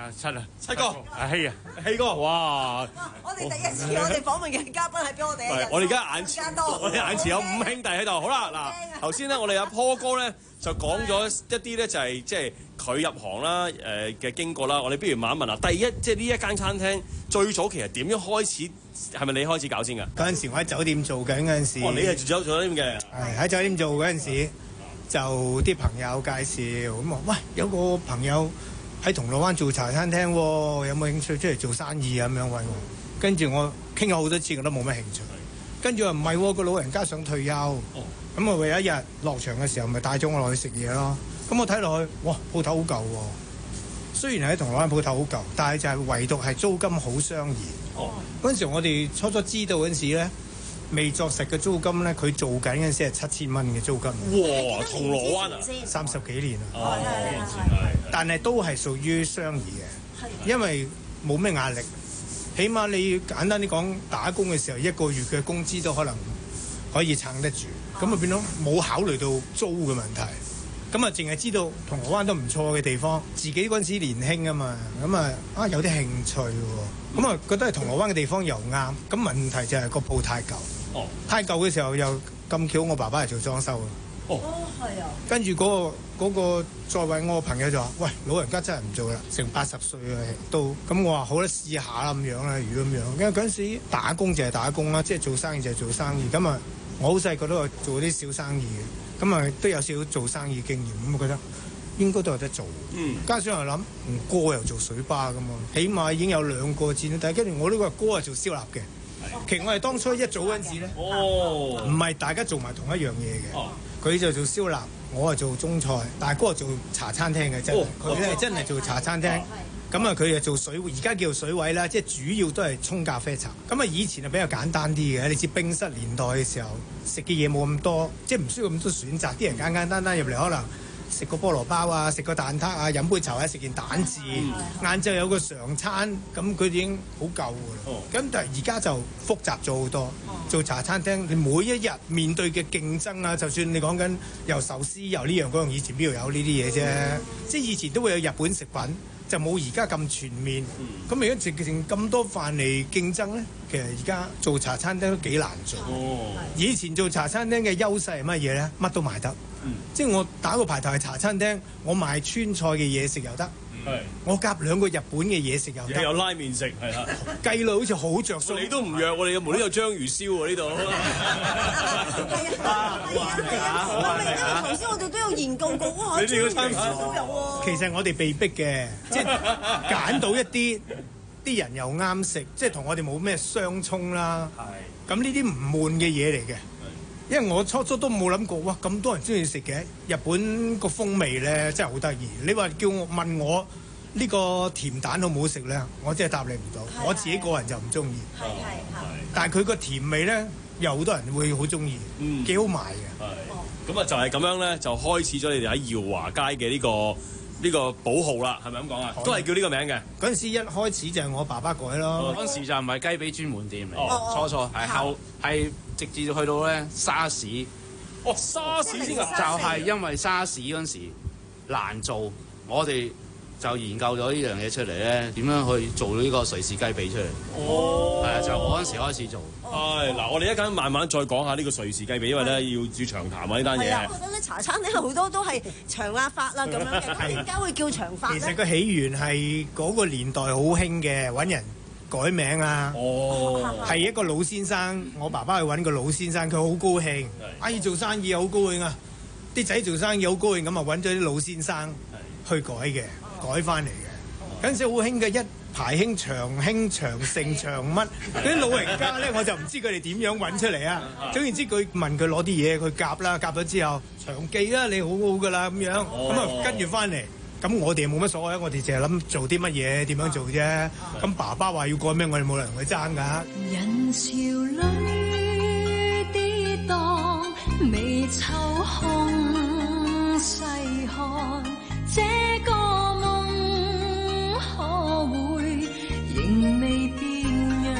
啊七啊七哥， 阿希啊， 希哥， 哇！ 我哋第一次我哋訪問嘅嘉賓係俾我哋一人， 我哋而家眼前，我哋眼前有五兄弟喺度。好啦，嗱，頭先咧我哋阿坡哥咧就講咗一啲咧就係即係佢入行啦誒嘅經過啦。我哋不如問一問啊，第一即係呢一間餐廳最早期係點樣開始？係咪你開始搞先㗎？ 嗰陣時我喺酒店做緊嗰陣時， 哦，你係住酒酒店嘅， 係喺酒店做嗰陣時，就啲朋友介紹咁話，喂，有個朋友喺銅鑼灣做茶餐廳喎，有冇興趣出嚟做生意啊？咁樣揾我，跟住我傾咗好多次，我都冇乜興趣。跟住話唔係，個老人家想退休，咁我唯有一日落場嘅時候，咪帶咗我落去食嘢咯。咁我睇落去，哇，鋪頭好舊喎。雖然喺銅鑼灣鋪頭好舊，但係就係唯獨係租金好相宜。哦，嗰陣時我哋初初知道嗰陣時咧，未作實嘅租金咧，佢做緊嗰陣時係七千蚊嘅租金。 哇！銅鑼灣啊， 三十幾年啦。 哦， 但係都係屬於相宜嘅，因為冇咩壓力。起碼你簡單啲講，打工嘅時候一個月嘅工資都可能可以撐得住，咁啊變咗冇考慮到租嘅問題。咁啊，淨係知道銅鑼灣都唔錯嘅地方，自己嗰陣時年輕啊嘛，咁啊啊有啲興趣喎，咁啊覺得係銅鑼灣嘅地方又啱，咁問題就係個鋪太舊，哦，太舊嘅時候又咁巧，我爸爸係做裝修嘅，哦，係啊，跟住嗰個嗰個再揾我個朋友就話：喂，老人家真係唔做啦，成八十歲啊都，咁我話好啦，試下啦咁樣啦，如果咁樣，因為嗰陣時打工就係打工啦，即係做生意就係做生意，咁啊我好細個都有做啲小生意嘅。咁啊，都有少少做生意經驗，咁我覺得應該都有得做。嗯，加上又諗，唔哥又做水吧咁嘛，起碼已經有兩個戰。但係跟住我呢個哥係做燒臘嘅。其實我係當初一早嗰陣時咧，哦，唔係大家做埋同一樣嘢嘅。哦，佢就做燒臘，我係做中菜，但係哥係做茶餐廳嘅真係。佢咧真係做茶餐廳。咁啊，佢就做水，而家叫做水位啦，即係主要都係沖咖啡茶。咁啊，以前係比較簡單啲嘅，你知冰室年代嘅時候，食嘅嘢冇咁多，即係唔需要咁多選擇。啲人簡簡單單入嚟，可能食個菠蘿包啊，食個蛋撻啊，飲杯茶啊，食件蛋治。晏晝有個常餐，咁佢已經好夠㗎啦。咁但係而家就複雜咗好多。做茶餐廳，你每一日面對嘅競爭啊，就算你講緊由壽司由呢樣嗰樣，以前邊度有呢啲嘢啫？即係以前都會有日本食品。就冇而家咁全面，咁而家直情咁多飯嚟競爭咧，其實而家做茶餐廳都幾難做。哦，以前做茶餐廳嘅優勢係乜嘢咧？乜都賣得，嗯、即係我打個牌頭係茶餐廳，我賣川菜嘅嘢食又得。係，我夾兩個日本嘅嘢食又得， 有拉麵食，係啦， 計落好似好着數。 你都唔弱，我哋有冇呢個章魚燒喎呢度？ 係啊，係啊，係啊，因為頭先我哋都有研究過，哇，章魚燒都有喎。 其實我哋被逼嘅，即係揀到一啲啲人又啱食，即係同我哋冇咩相衝啦。係，咁呢啲唔悶嘅嘢嚟嘅。因為我初初都冇諗過，哇！咁多人中意食嘅日本個風味咧，真係好得意。你話叫我問我呢個甜蛋好唔好食咧，我真係答你唔到。我自己個人就唔中意。係係係。但係佢個甜味咧，有好多人會好中意，嗯，幾好賣嘅。 係。咁啊，就係咁樣咧，就開始咗你哋喺耀華街嘅呢個呢個寶號啦，係咪咁講啊？都係叫呢個名嘅。 嗰陣時一開始就係我爸爸改咯。 嗰陣時就唔係雞髀專門店嚟，初初係後係。直至去到咧沙士， 哦沙士先啊， 就係因為沙士嗰陣時難做，我哋就研究咗呢樣嘢出嚟咧，點樣去做呢個瑞士雞髀出嚟？哦，係啊，就我嗰陣時開始做。 係嗱，我哋一陣慢慢再講下呢個瑞士雞髀，因為咧要要長談啊呢單嘢。 係啊，我覺得咧茶餐廳好多都係長壓法啦咁樣嘅，點解會叫長法咧？ 其實個起源係嗰個年代好興嘅，揾人改名啊！哦，係一個老先生，我爸爸去揾個老先生，佢好高興，阿姨做生意又好高興啊！啲仔做生意好高興，咁啊揾咗啲老先生去改嘅，改翻嚟嘅。嗰陣時好興嘅，一排興長興長盛長乜，嗰啲老人家咧我就唔知佢哋點樣揾出嚟啊！總言之，佢問佢攞啲嘢，佢夾啦，夾咗之後長記啦，你好好噶啦咁樣，咁啊跟住翻嚟。咁我哋冇乜所謂，我哋淨係諗做啲乜嘢，點樣做啫。咁爸爸話要改咩，我哋冇人同佢爭㗎。 人潮裏跌宕，微秋空細看，這個夢可會仍未變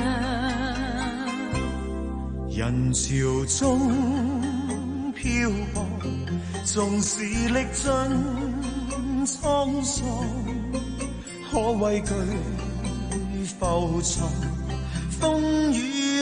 樣？ 人潮中漂泊，縱使歷盡滄桑， 可畏懼浮沉風雨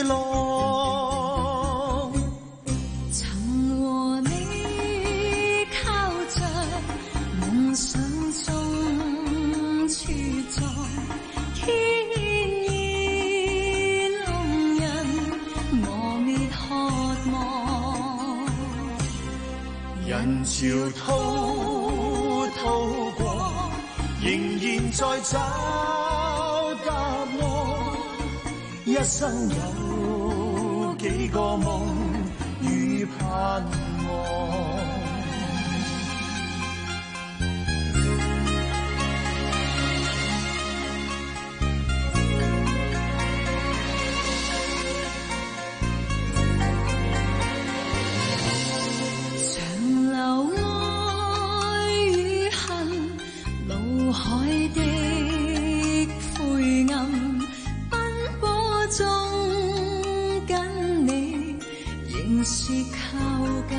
浪。 曾和你靠着夢想中茁壯，天意弄人磨滅渴望。 人潮滔滔過，仍然在找答案。一生有幾個夢與盼望。 長流愛與恨，腦海的灰暗，奔波中跟你仍是靠近。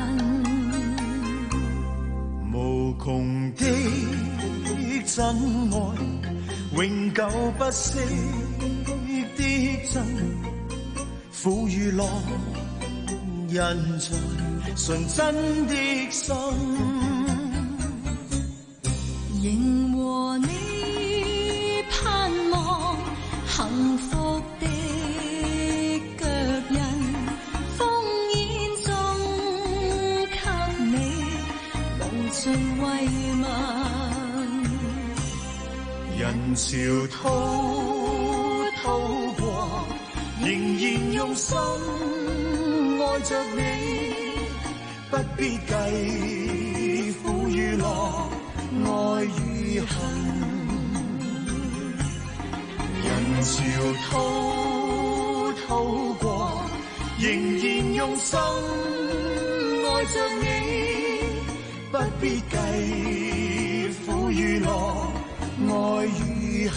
無窮的真愛，永久不息的真，苦與樂印在純真的心。 仍和你盼望幸福的腳印，烽煙中給你無盡慰問。 人潮滔滔過，仍然用心愛着你，不必計苦與樂，愛與恨。人潮滔滔過，仍然用心愛着你，不必計苦與樂，愛與恨。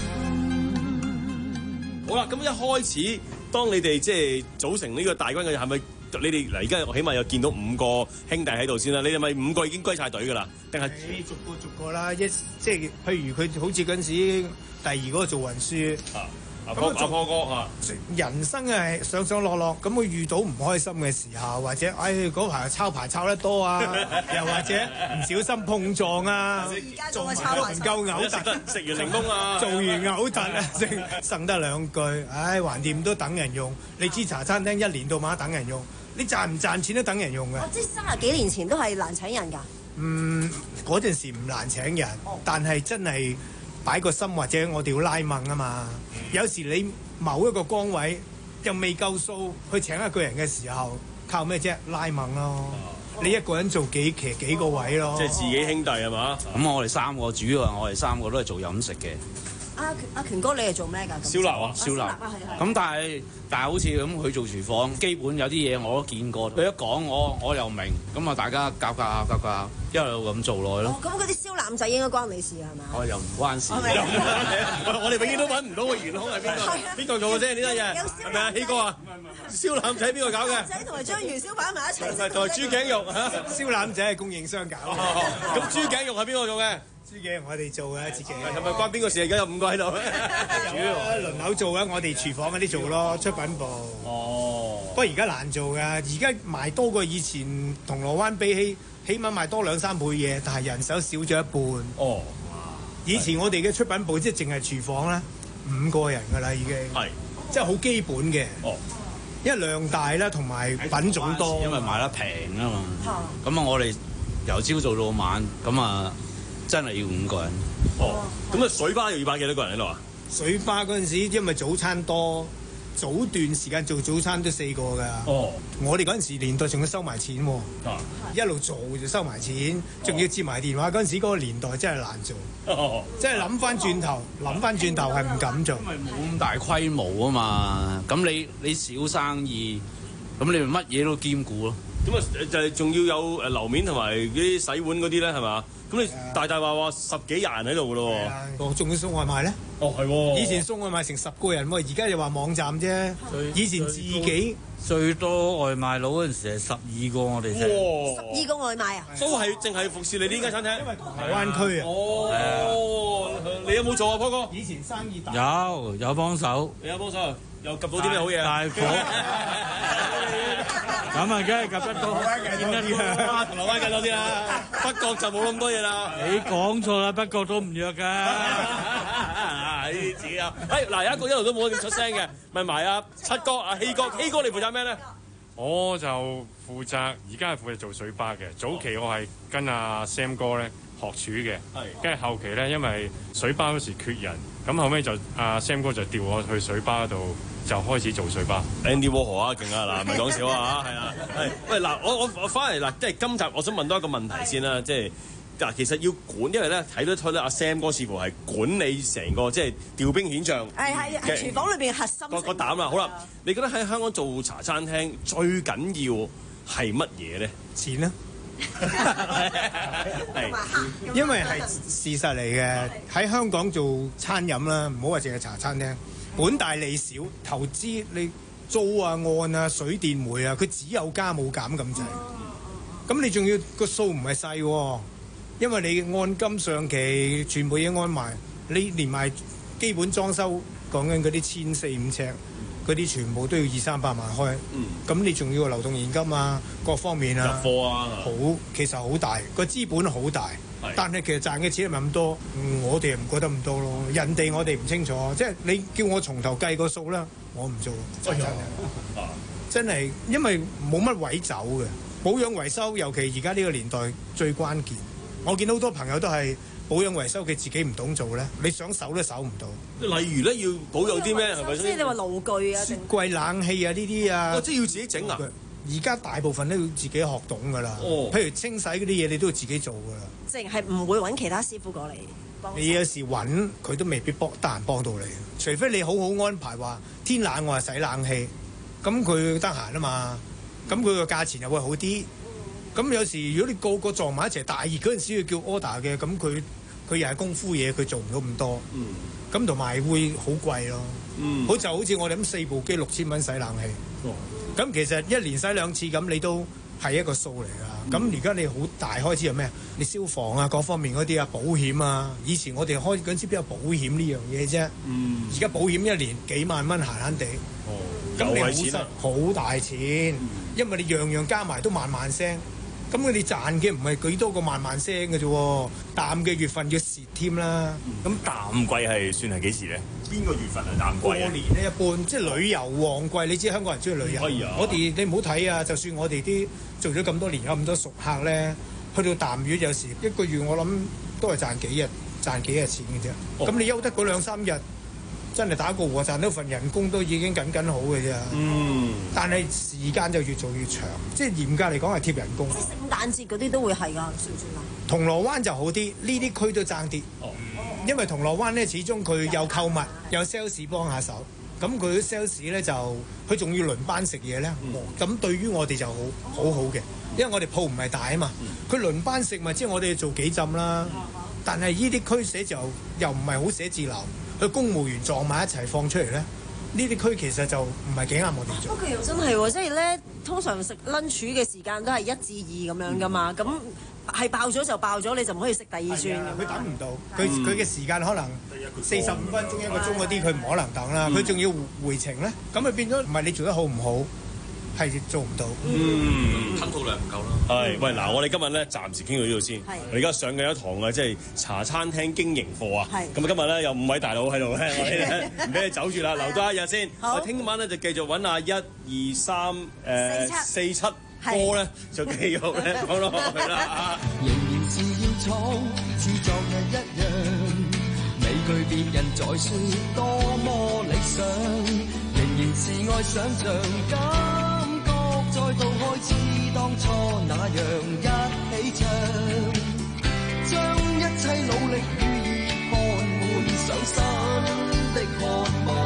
好啦，咁一開始，當你哋即係組成呢個大軍嘅，係咪你哋嗱？而家我起碼有見到五個兄弟喺度先啦。你哋咪五個已經歸晒隊㗎啦？定係逐個逐個啦？一即係譬如佢好似嗰陣時第二嗰個做運輸。 啊阿波阿波哥啊！ 人生係上上落落，咁佢遇到唔開心嘅時候，或者唉嗰排抄牌抄得多啊，又或者唔小心碰撞啊，做唔夠嘔突， 食完檸檬啊， 做完嘔突啊，剩剩得兩句，唉橫掂都等人用。你知茶餐廳一年到晚等人用，你賺唔賺錢都等人用嘅。 即係三十幾年前都係難請人㗎。 嗯，嗰陣時唔難請人，但係真係。擺個心或者我哋要拉掹啊嘛，有時你某一個崗位又未夠數去請一個人嘅時候，靠咩啫？拉掹咯，你一個人做幾騎幾個位咯， 即係自己兄弟係嘛？ 咁我哋三個主要係我哋三個都係做飲食嘅。 阿阿權哥，你係做咩㗎？ 燒臘啊， 燒臘。咁但係但係好似咁，佢做廚房，基本有啲嘢我都見過。佢一講我我又明，咁啊大家夾夾下夾夾，一路咁做落去咯。 咁嗰啲燒腩仔應該關你事係嘛？ 我又唔關事。 我哋永遠都揾唔到個元兇係邊個？邊個做嘅啫？呢單嘢係咪啊？希哥啊，燒腩仔邊個搞嘅？ 仔同埋章魚燒擺埋一齊。 同埋豬頸肉嚇， 燒腩仔係供應商搞。 咁豬頸肉係邊個做嘅？ 豬頸我哋做嘅自己。 係咪關邊個事？而家有五個喺度。 主要輪流做嘅，我哋廚房嗰啲做咯，出品部。哦。不過而家難做㗎，而家賣多過以前銅鑼灣比起，起碼賣多兩三倍嘢，但係人手少咗一半。 哦。 以前我哋嘅出品部即係淨係廚房啦，五個人㗎啦已經。係。即係好基本嘅。哦。因為量大啦，同埋品種多。 因為賣得平啊嘛。咁啊，我哋由朝做到晚，咁啊。真係要五個人。 哦，咁啊水吧又要擺幾多個人喺度啊？ 水吧嗰陣時，因為早餐多，早段時間做早餐都四個㗎。哦，我哋嗰陣時年代仲要收埋錢喎。啊，一路做就收埋錢，仲要接埋電話。嗰陣時嗰個年代真係難做。哦，即係諗翻轉頭，諗翻轉頭係唔敢做。 因為冇咁大規模啊嘛，咁你你小生意，咁你咪乜嘢都兼顧咯。 咁啊就係仲要有誒樓面同埋啲洗碗嗰啲咧，係嘛？咁你大大話話十幾廿人喺度㗎咯喎， 我仲要送外賣咧？ 哦，係喎。 以前送外賣成十個人喎，而家就話網站啫。以前自己最多外賣佬嗰陣時係十二個，我哋啫。 十二個外賣啊？ 都係淨係服侍你呢間餐廳， 因為銅鑼灣區啊。 哦，你你有冇做啊，波哥？ 以前生意大， 有有幫手。 你有幫手，又及到啲咩好嘢啊？ 大火咁啊，梗係及得到。 見得啲啊，銅鑼灣緊多啲啦，北角就冇咁多嘢啦。 你講錯啦，北角都唔弱㗎。 你自己啊！誒嗱，有一個一路都冇點出聲嘅，問埋阿七哥、阿希哥，希哥你負責咩咧？ 我就負責，而家係負責做水吧嘅。早期我係跟阿 Sam 哥咧學廚嘅，跟住後期咧因為水吧嗰時缺人，咁後尾就阿 Sam 哥就調我去水吧度，就開始做水吧。 Andy Warhol 啊，勁啊嗱，唔係講笑啊嚇，係啊，係喂嗱，我我我翻嚟嗱，即係今集我想問多一個問題先啦，即係。嗱，其實要管，因為咧睇得出咧，阿 Sam 哥似乎係管理成個即係調兵遣將， 係係係廚房裏邊嘅核心個個膽啦。好啦，你覺得喺香港做茶餐廳最緊要係乜嘢咧？ 錢啦，係，因為係事實嚟嘅。喺香港做餐飲啦，唔好話淨係茶餐廳，本大利小，投資你租啊、按啊、水電煤啊，佢只有加冇減咁滯。咁你仲要個數唔係細喎。因為你按金上期全部嘢安埋，你連埋基本裝修講緊嗰啲千四五尺，嗰啲全部都要二三百萬開。咁、嗯、你仲要流動現金啊，各方面啊， 入貨啊， 好其實好大，個資本好大，但係其實賺嘅錢係咪咁多？嗯、我哋唔覺得咁多咯。人哋我哋唔清楚，即係你叫我從頭計個數啦，我唔做。真係、哎，真係因為冇乜位走嘅，保養維修，尤其而家呢個年代最關鍵。我見到好多朋友都係保養維修，佢自己唔懂做咧，你想守都守唔到。 例如咧，要保養啲咩係咪？ 即係你話爐具啊、 雪櫃、冷氣啊呢啲啊， 哦，即係要自己整啊！ 而家大部分都要自己學懂㗎啦。哦，譬如清洗嗰啲嘢，你都要自己做㗎啦。 即係唔會揾其他師傅過嚟幫。 你有時揾佢都未必幫得閒幫到你，除非你好好安排話天冷我係洗冷氣，咁佢得閒啊嘛，咁佢個價錢又會好啲。咁有時如果你個個撞埋一齊，大熱嗰陣時要叫 order 嘅，咁佢佢又係功夫嘢，佢做唔到咁多。嗯。咁同埋會好貴咯。嗯。好就好似我哋咁四部機六千蚊洗冷氣。哦。咁其實一年洗兩次，咁你都係一個數嚟㗎。咁而家你好大開支係咩啊？你消防啊，各方面嗰啲啊，保險啊。以前我哋開嗰陣時邊有保險呢樣嘢啫。嗯。而家保險一年幾萬蚊閒閒地。哦。咁你好實好大錢，嗯、因為你樣樣加埋都萬萬聲。咁佢哋賺嘅唔係幾多個萬萬聲嘅啫，淡嘅月份要蝕添啦。 咁、嗯、淡季係算係幾時咧？邊個月份係淡季？過年咧一般，即係旅遊旺季。你知香港人中意旅遊。哎、我哋你唔好睇啊！就算我哋啲做咗咁多年，有咁多熟客咧，去到淡月有時一個月我諗都係賺幾日，賺幾日錢嘅啫。咁、哦、你休得嗰兩三日。真係打個和賺到份人工都已經緊緊好嘅啫。嗯。但係時間就越做越長，即係嚴格嚟講係貼人工。 聖誕節嗰啲都會係㗎，算唔算啊？ 銅鑼灣就好啲，呢啲區都爭啲。哦。因為銅鑼灣咧，始終佢有購物，有 sales 幫下手。咁佢 sales 咧就，佢仲要輪班食嘢咧。咁、嗯、對於我哋就好好好嘅，因為我哋鋪唔係大啊嘛。佢、嗯、輪班食咪即係我哋做幾浸啦。嗯、但係呢啲區寫就又唔係好寫字樓。佢公務員撞埋一齊放出嚟咧，呢啲區其實就唔係幾啱我哋做。 不過又真係喎，即係咧，通常食 lunch 嘅時間都係一至二咁樣噶嘛，咁係、嗯、爆咗就爆咗，你就唔可以食第二串。 佢等唔到，佢佢嘅時間可能四十五分鐘一個鐘嗰啲，佢唔可能等啦。佢仲、嗯、要回程咧，咁佢變咗唔係你做得好唔好？係做唔到， 嗯，吞吐量唔夠啦。係，喂，嗱，我哋今日咧暫時傾到呢度先。我而家上緊一堂啊，即係茶餐廳經營課啊。係。咁啊，今日咧有五位大佬喺度咧，我哋唔俾你走住啦，留多一日先。好。我聽晚咧就繼續揾阿一二三誒四七哥咧，就繼續咧講落去啦。仍然是要闖，似昨日一樣，未懼別人在說多麼理想，仍然是愛想像。再度開始當初那樣一起唱，將一切努力與熱看滿上心的渴望，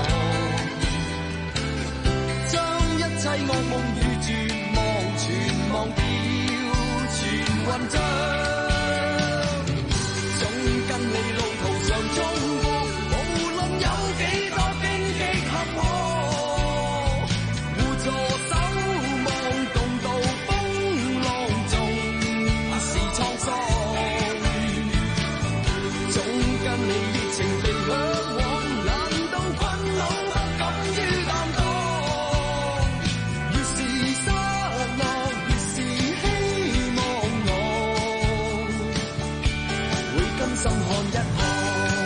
將一切惡夢與絕望全忘掉，全混帳，總跟你路途上衝過，無論有幾多荊棘坎坷，互助手。 心看一看。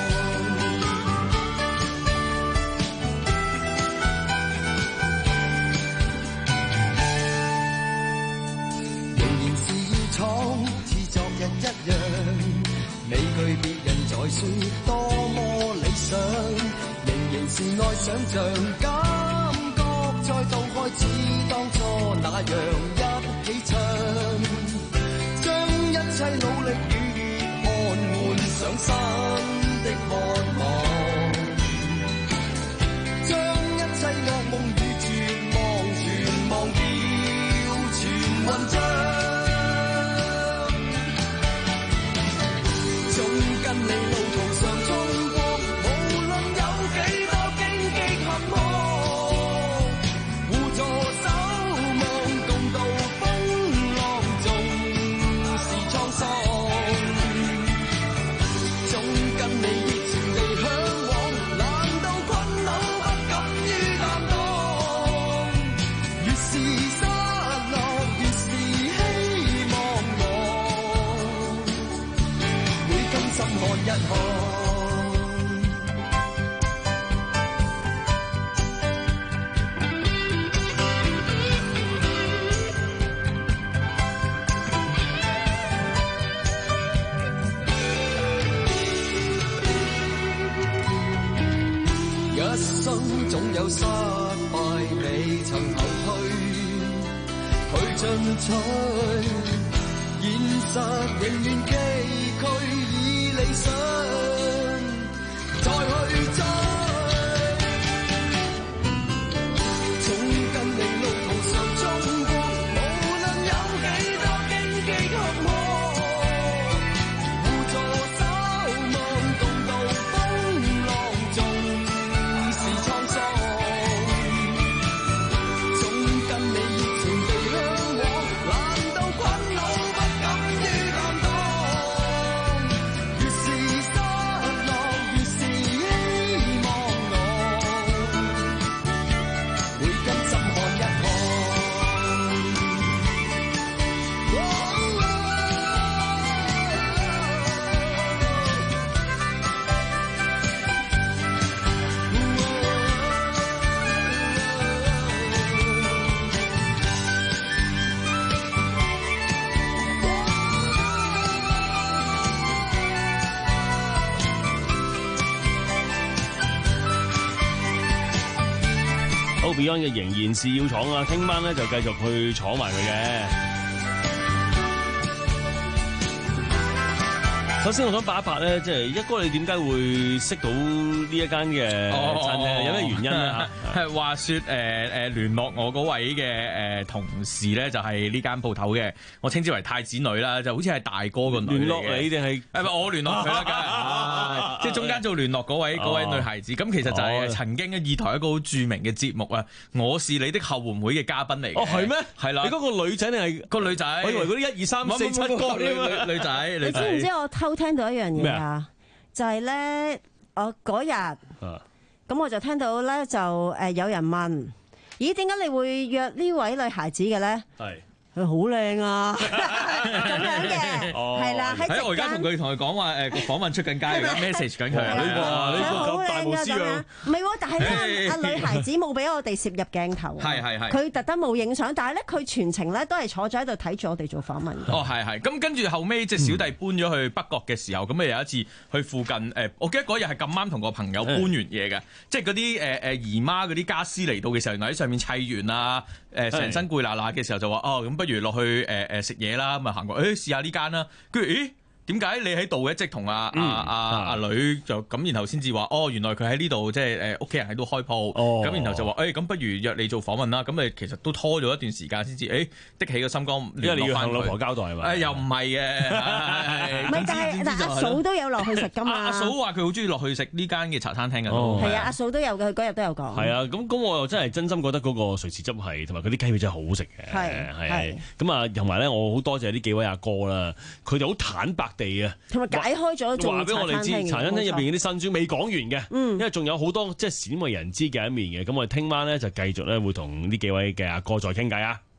昨日一樣，未懼別人在說多麼理想，仍然是愛想像，感覺再度開始當初那樣一起唱，將一切努力與熱愛換上新的渴望，將一切噩夢與絕望全忘掉，全混帳。跟你路途上衝過，無論有幾多荊棘坎坷，互助守望，共度風浪，縱是滄桑。總跟你熱情地向往，難道困惱不敢於擔當？越是失落，越是希望我。心看一看，一生總有失敗，未曾後退，去進取，現實仍然崎嶇。理想再去追，總跟你路途上衝過，無論有幾多荊棘坎坷，互助守望，共度風浪，縱是滄桑。總跟你熱情地向往，難道困惱不敢於擔當？ Beyond 嘅仍然是要闖啊！聽晚咧就繼續去闖埋佢嘅。首先我想八一八咧，即係一哥你點解會識到呢一間嘅餐廳？有咩原因咧？ 係話説誒誒聯絡我嗰位嘅誒同事咧，就係呢間鋪頭嘅，我稱之為太子女啦，就好似係大哥個女嚟嘅。 聯絡你定係誒唔係我聯絡佢啦，梗係即係中間做聯絡嗰位嗰位女孩子。咁其實就係曾經嘅二台一個好著名嘅節目啊，《我是你的後援會》嘅嘉賓嚟嘅。 哦，係咩？ 係啦。 你嗰個女仔定係個女仔？ 我以為嗰啲一二三四七個女女仔。 你知唔知我偷聽到一樣嘢啊？就係咧，我嗰日。咁我就聽到咧，就誒有人問：咦，點解你會約呢位女孩子嘅咧？係佢好靚啊，咁樣嘅，係啦。喺我而家同佢同佢講話誒，訪問出緊街，而家 message 緊佢。呢個呢個咁大無私啊！ 唔係喎，但係咧，阿女孩子冇俾我哋攝入鏡頭。係係係。佢特登冇影相，但係咧，佢全程咧都係坐咗喺度睇住我哋做訪問。 哦，係係。咁跟住後尾，即係小弟搬咗去北角嘅時候，咁啊有一次去附近誒，我記得嗰日係咁啱同個朋友搬完嘢嘅，即係嗰啲誒誒姨媽嗰啲家私嚟到嘅時候，原來喺上面砌完啊，誒成身攰嗱嗱嘅時候就話哦，咁不如落去誒誒食嘢啦，咁啊行過，誒試下呢間啦，跟住咦？點解你喺度嘅？即係同阿阿阿阿女就咁，然後先至話哦，原來佢喺呢度，即係誒屋企人喺度開鋪，咁、哦、然後就話誒咁，不如約你做訪問啦。咁誒其實都拖咗一段時間先至誒的起個心肝， 因為你要向老婆交代係嘛？ 誒又唔係嘅， 唔係但係但阿嫂都有落去食㗎嘛。 阿嫂話佢好中意落去食呢間嘅茶餐廳嘅， 係啊，阿嫂都有嘅，佢嗰日都有講。 係啊，咁咁我又真係真心覺得嗰個瑞士汁係同埋佢啲雞尾真係好好食嘅，係係咁啊，同埋咧我好多謝呢幾位阿哥啦，佢哋好坦白地啊。 解開咗做話俾我哋知，茶餐廳入邊嗰啲辛酸未講完嘅， 嗯， 因為仲有好多即係鮮為人知嘅一面嘅。咁我哋聽晚咧就繼續咧會同呢幾位嘅阿哥再傾偈啊！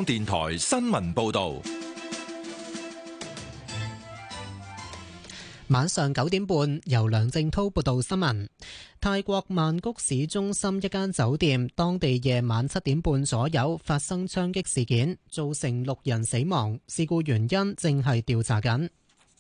電台新聞報道。 晚上九點半，由梁正滔報道新聞。泰國曼谷市中心一間酒店，當地夜晚七點半左右發生槍擊事件，造成六人死亡，事故原因正係調查緊。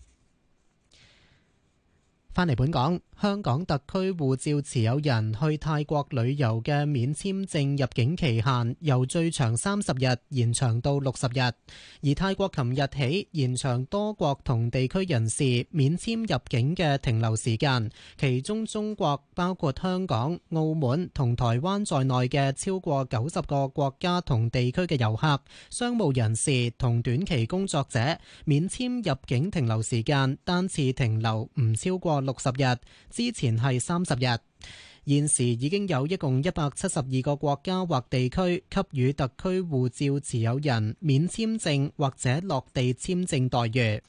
返嚟本港，香港特區護照持有人去泰國旅遊嘅免簽證入境期限由最長三十日延長到六十日，而泰國琴日起延長多國同地區人士免簽入境嘅停留時間，其中中國包括香港、澳門同台灣在內嘅超過九十個國家同地區嘅遊客、商務人士同短期工作者免簽入境停留時間單次停留唔超過六十日，之前係三十日。現時已經有一共一百七十二個國家或地區給予特區護照持有人免簽證或者落地簽證待遇。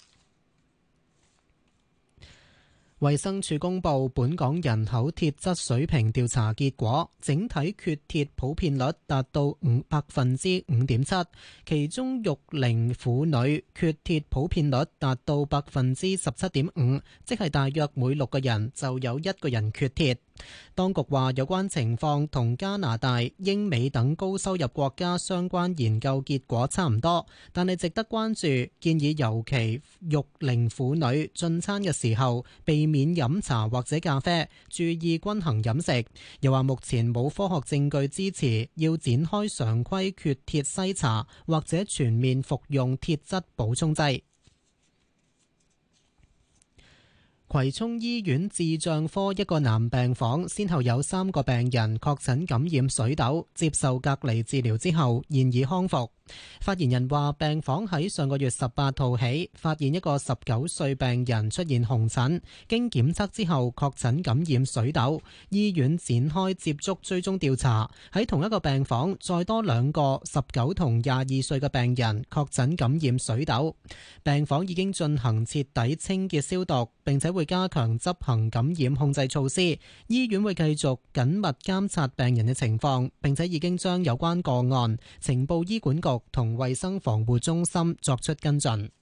衛生署公布本港人口鐵質水平調查結果，整體缺鐵普遍率達到五百分之五點七，其中育齡婦女缺鐵普遍率達到百分之十七點五，即係大約每六個人就有一個人缺鐵。當局話有關情況同加拿大、英美等高收入國家相關研究結果差唔多，但係值得關注，建議尤其育齡婦女進餐嘅時候避免飲茶或者咖啡，注意均衡飲食。又話目前冇科學證據支持要展開常規缺鐵篩查或者全面服用鐵質補充劑。葵涌醫院智障科一個男病房先後有三個病人確診感染水痘，接受隔離治療之後現已康復。發言人話，病房喺上個月十八號起發現一個十九歲病人出現紅疹，經檢測之後確診感染水痘，醫院展開接觸追蹤調查。喺同一個病房再多兩個十九同廿二歲嘅病人確診感染水痘，病房已經進行徹底清潔消毒，並且會加強執行感染控制措施。醫院會繼續緊密監察病人嘅情況，並且已經將有關個案呈報醫管局同衛生防護中心作出跟進。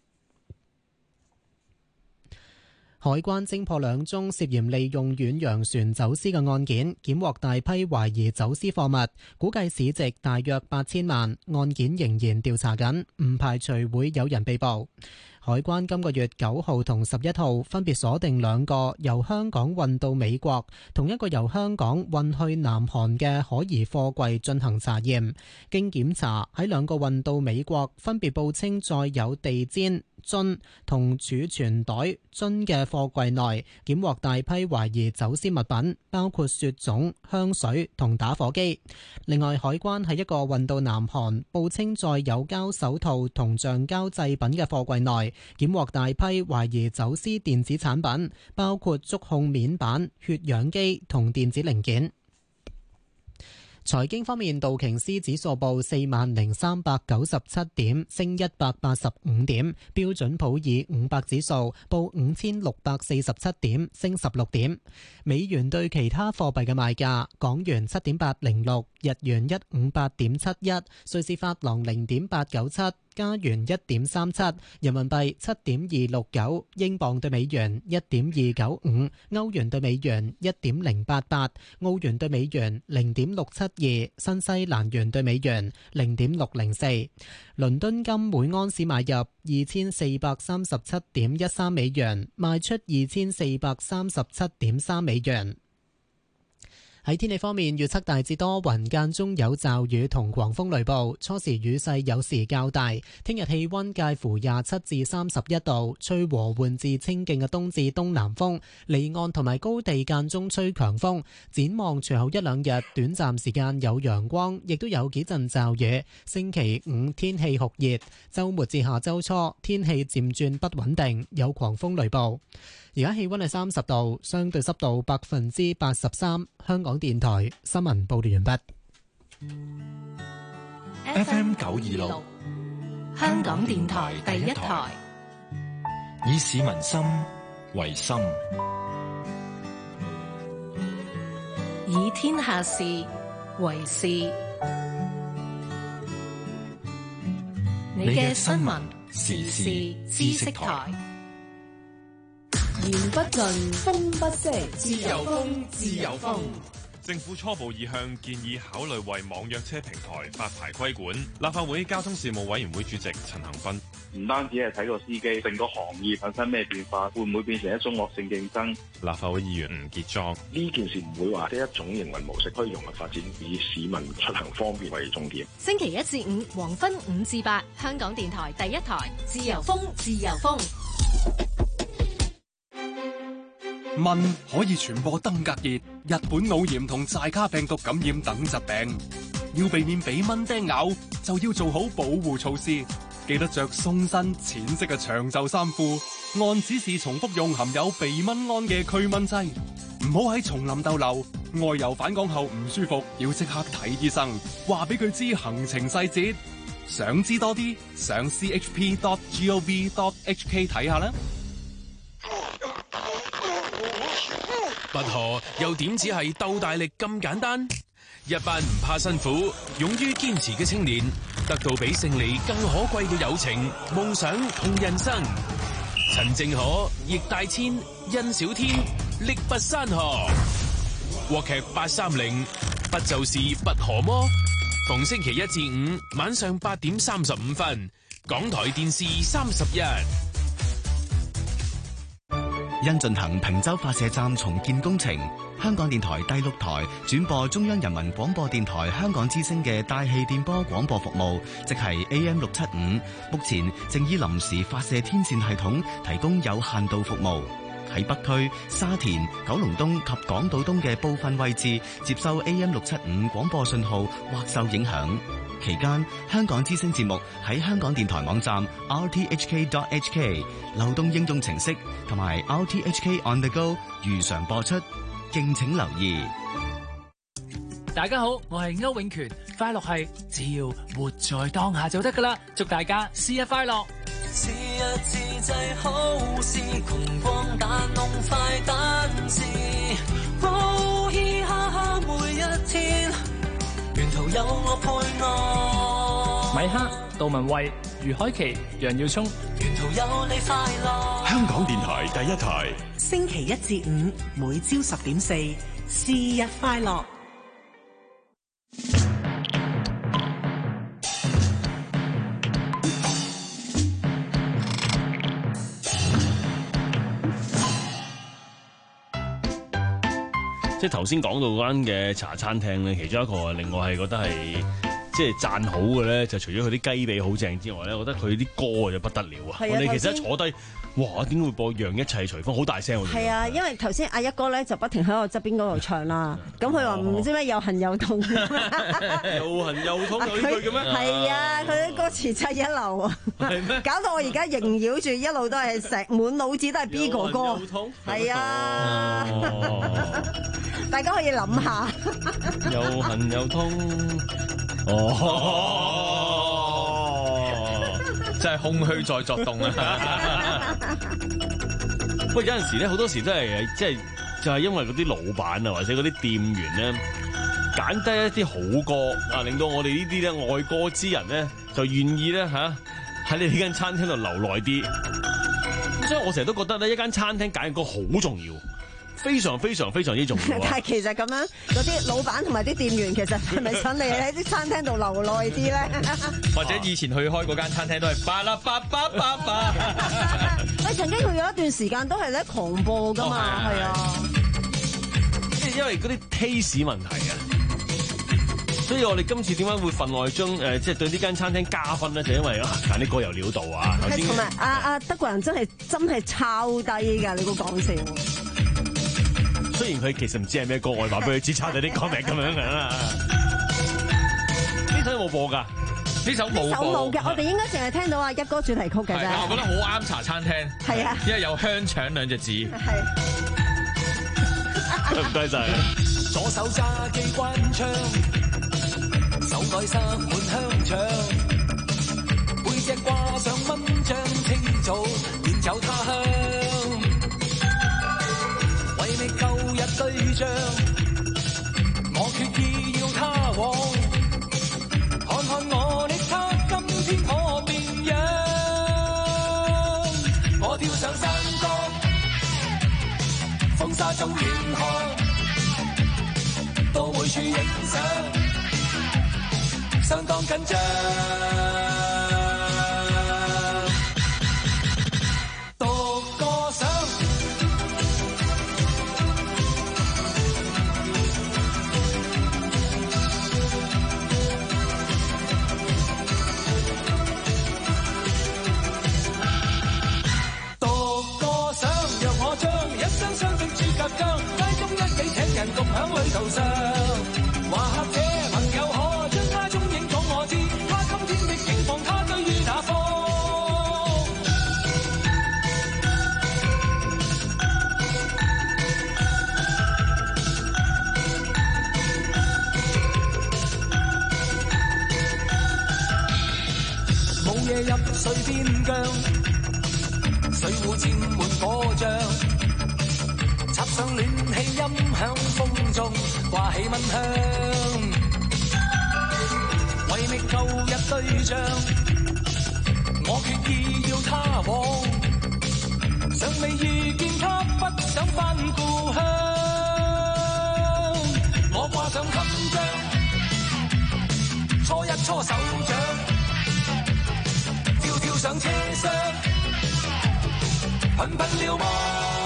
海關偵破兩宗涉嫌利用遠洋船走私嘅案件，檢獲大批懷疑走私貨物，估計市值大約八千萬。案件仍然調查緊，唔排除會有人被捕。海關今個月九號同十一號分別鎖定兩個由香港運到美國，同一個由香港運去南韓嘅可疑貨櫃進行查驗。經檢查，喺兩個運到美國分別報稱載有地氈、樽同儲存袋樽嘅貨櫃內，檢獲大批懷疑走私物品，包括雪種、香水同打火機。另外，海關喺一個運到南韓報稱載有膠手套同橡膠製品嘅貨櫃內，檢獲大批懷疑走私電子產品，包括觸控面板、血氧機同電子零件。財經方面，道瓊斯指數報四萬零三百九十七點，升一百八十五點；標準普爾五百指數報五千六百四十七點，升十六點。美元對其他貨幣嘅賣價：港元七點八零六，日元一五八點七一，瑞士法郎零點八九七。加元一點三七，人民幣七點二六九，英鎊對美元一點二九五，歐元對美元一點零八八，澳元對美元零點六七二，新西蘭元對美元零點六零四。倫敦金每安士買入二千四百三十七點一三美元，賣出二千四百三十七點三美元。喺天氣方面，預測大致多雲，間中有驟雨同狂風雷暴，初時雨勢有時較大。聽日氣溫介乎廿七至三十一度，吹和緩至清勁嘅東至東南風，離岸同埋高地間中吹強風。展望隨後一兩日，短暫時間有陽光，亦都有幾陣驟雨。星期五天氣酷熱，週末至下週初天氣漸轉不穩定，有狂風雷暴。而家氣溫係三十度，相對濕度百分之八十三。香港電台新聞報道完畢。 F M 九二六， 香港電台第一台， 以市民心為心， 以天下事為事。 你嘅新聞時事知識台。 言不盡，風不息， 自由風，自由風。政府初步意向建議考慮為網約車平台發牌規管。立法會交通事務委員會主席陳恒鑌： 唔單止係睇個司機，成個行業產生咩變化，會唔會變成一種惡性競爭？ 立法會議員吳傑莊： 呢件事唔會話呢一種營運模式可以用嚟發展，以市民出行方便為重點。 星期一至五黃昏五至八，香港電台第一台，自由風，自由風。 蚊可以傳播登革熱、日本腦炎同寨卡病毒感染等疾病，要避免俾蚊叮咬，就要做好保護措施。記得着鬆身淺色嘅長袖衫褲，按指示重複用含有避蚊胺嘅驅蚊劑。唔好喺叢林逗留，外遊返港後唔舒服，要即刻睇醫生，話俾佢知行程細節。想知多啲，上 c h p dot gov dot h k 睇下啦。 拔河又點止係鬥大力咁簡單？一班唔怕辛苦、勇於堅持嘅青年，得到比勝利更可貴嘅友情、夢想同人生。陳正可、易大千、殷小天力拔山河。國劇八三零，不就是拔河麼？逢星期一至五晚上八點三十五分，港台電視三十一。 因進行坪洲發射站重建工程，香港電台第六台轉播中央人民廣播電台香港之聲嘅大氣電波廣播服務，即係 A M 六七五，目前正以臨時發射天線系統提供有限度服務。喺北區、沙田、九龍東及港島東嘅部分位置接收 A M 六七五廣播信號或受影響。期間，香港之聲節目喺香港電台網站 r t h k dot h k、流動應用程式同埋 r t h k on the go 如常播出，敬請留意。 大家好，我係歐永權，快樂係只要活在當下就得噶啦，祝大家生日快樂！ 是日自製好事，窮光打弄快單字，呼嘻哈哈每一天，沿途有我陪我。 米克、杜文蔚、余海琪、楊耀聰， 沿途有你快樂。 香港電台第一台， 星期一至五每朝十點四，是日快樂。 即係頭先講到嗰間嘅茶餐廳咧，其中一個令我係覺得係即係讚好嘅咧，就除咗佢啲雞髀好正之外咧，我覺得佢啲歌就不得了啊！我哋其實一坐低，哇！點解會播讓一切隨風？好大聲喎！ 係啊，因為頭先阿一哥咧就不停喺我側邊嗰度唱啦，咁佢話唔知咩又痕又痛， 又痕又痛有呢句嘅咩？ 係啊，佢啲歌詞真係一流啊！係咩？搞到我而家縈繞住一路都係成滿腦子都係 B 哥哥，係啊！大家可以諗下， 又痕又痛， 哦，真係空虛在作動啊！ 不過有陣時咧，好多時都係即係就係、是、因為嗰啲老闆啊，或者嗰啲店員咧，揀低一啲好歌啊，令到我哋呢啲咧愛歌之人咧，就願意咧嚇喺你呢間餐廳度留耐啲。所以我成日都覺得咧，一間餐廳揀歌好重要。非常非常非常之重要。 但係其實咁樣，嗰啲老闆同埋啲店員其實係咪想你喺啲餐廳度留耐啲咧？ 或者以前去開嗰間餐廳都係巴啦巴巴巴巴。 喂，曾經佢有一段時間都係咧狂播㗎嘛，係啊。 即係因為嗰啲 taste 問題啊，所以我哋今次點解會分外將誒即係對呢間餐廳加分咧？就因為啊揀啲歌有料到啊。 同埋阿阿德國人真係真係抄低㗎，你估講笑？ 雖然佢其實唔知係咩歌，我話俾佢知抄咗啲歌名咁樣㗎啦。呢首有冇播㗎？ 呢首冇。呢首冇嘅，我哋應該淨係聽到阿一哥主題曲嘅啫。 我覺得好啱茶餐廳。 係啊， 因為有香腸兩隻字。 係。 唔該晒。 左手揸機關槍，手袋塞滿香腸，背脊掛上蚊帳，清早遠走他鄉。為你舊日對象，我決意要他往，看看我的他今天可變。 風沙中遠看，到每處影相，相當緊張。讀歌想，讀歌想，若我將一雙雙的豬甲將，街中一起請人共享旅途上，或者朋友可將他蹤影講我知，他今天的境況，他居於哪方？冇夜入水邊疆，水壺沾滿火漿，插上暖氣音響風中掛起蚊香，為覓舊日對象，我決意要他往，尚未遇見他不想返故鄉，我掛上襟章，搓一搓手掌，跳跳上車廂，頻頻瞭望。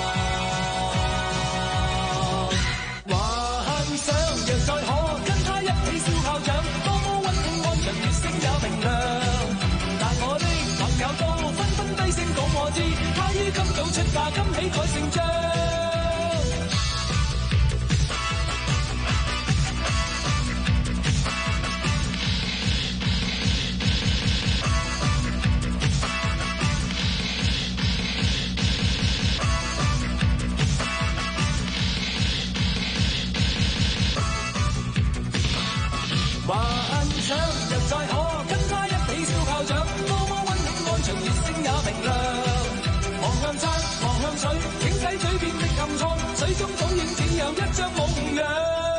幻想若再可跟他一起燒炮仗，多麼溫馨安詳，月星也明亮。但我的朋友都紛紛低聲講我知，他於今早出嫁，今起改姓張。幻想若再可跟他一起燒炮仗，多麼溫馨安詳，月星也明亮。望向山，望向水，請洗嘴邊的暗瘡，水中總應只有一張夢樣。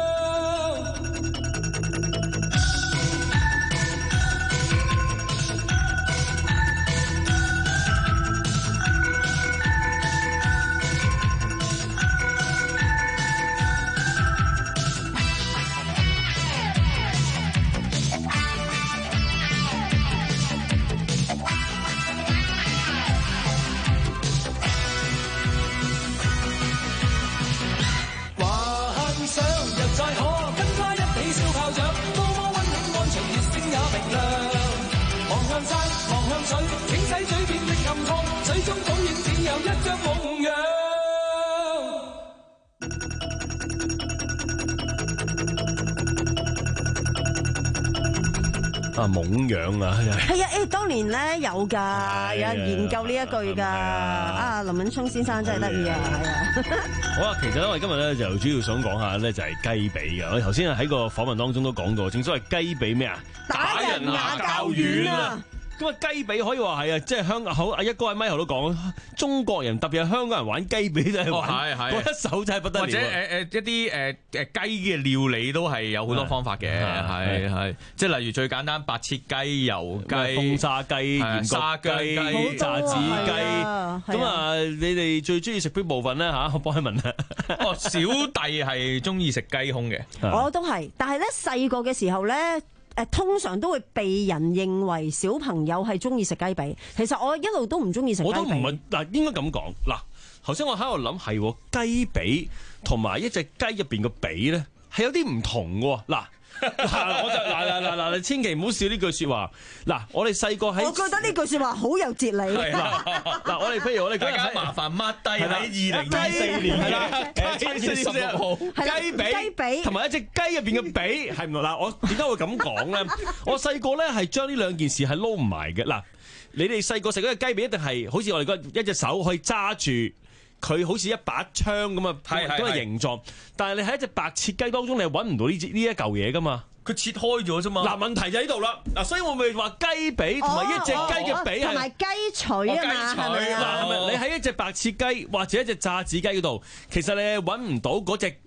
啊，懵樣啊， 係啊！誒，當年咧有㗎，有人研究呢一句㗎。啊，林敏聰先生真係得意啊，係啊！ 好啊，其實咧，我哋今日咧就主要想講下咧，就係雞髀嘅。我哋頭先喺個訪問當中都講過，正所謂雞髀咩啊？ 打人牙較軟啊！ 咁啊，雞髀可以話係啊，即係香港好阿一哥喺咪後都講，中國人特別係香港人玩雞髀就係玩嗰一手真係不得了。 或者誒誒一啲誒誒雞嘅料理都係有好多方法嘅，係係即係例如最簡單白切雞、油雞、 風沙雞、鹽焗雞、炸子雞。咁啊，你哋最中意食邊部分咧嚇？我幫你問啊。 哦，小弟係中意食雞胸嘅， 我都係，但係咧細個嘅時候咧。誒通常都會被人認為小朋友係中意食雞髀，其實我一路都唔中意食雞髀。 我都唔係嗱，應該咁講嗱。頭先我喺度諗係雞髀同埋一隻雞入邊個髀咧係有啲唔同嘅喎嗱。嗱，我就嗱嗱嗱嗱，你千祈唔好笑呢句説話。嗱，我哋細個喺， 我覺得呢句説話好有哲理。 嗱嗱，我哋譬如我哋大家麻煩抹低喺二零二四年嘅七月十六號雞髀髀同埋一隻雞入邊嘅髀係唔同嗱。我點解會咁講咧？我細個咧係將呢兩件事係撈唔埋嘅嗱。你哋細個食嗰隻雞髀一定係好似我哋嗰一隻手可以揸住。佢好似一把槍咁啊，咁嘅形狀。但係你喺一隻白切雞當中，你係揾唔到呢呢一嚿嘢噶嘛？ 佢切開咗啫嘛。 嗱，問題就喺度啦。嗱，所以我咪話雞髀同埋一隻雞嘅髀係同埋雞腿啊嘛，係咪啊？ 嗱，係咪你喺一隻白切雞或者一隻炸子雞嗰度，其實你係揾唔到嗰隻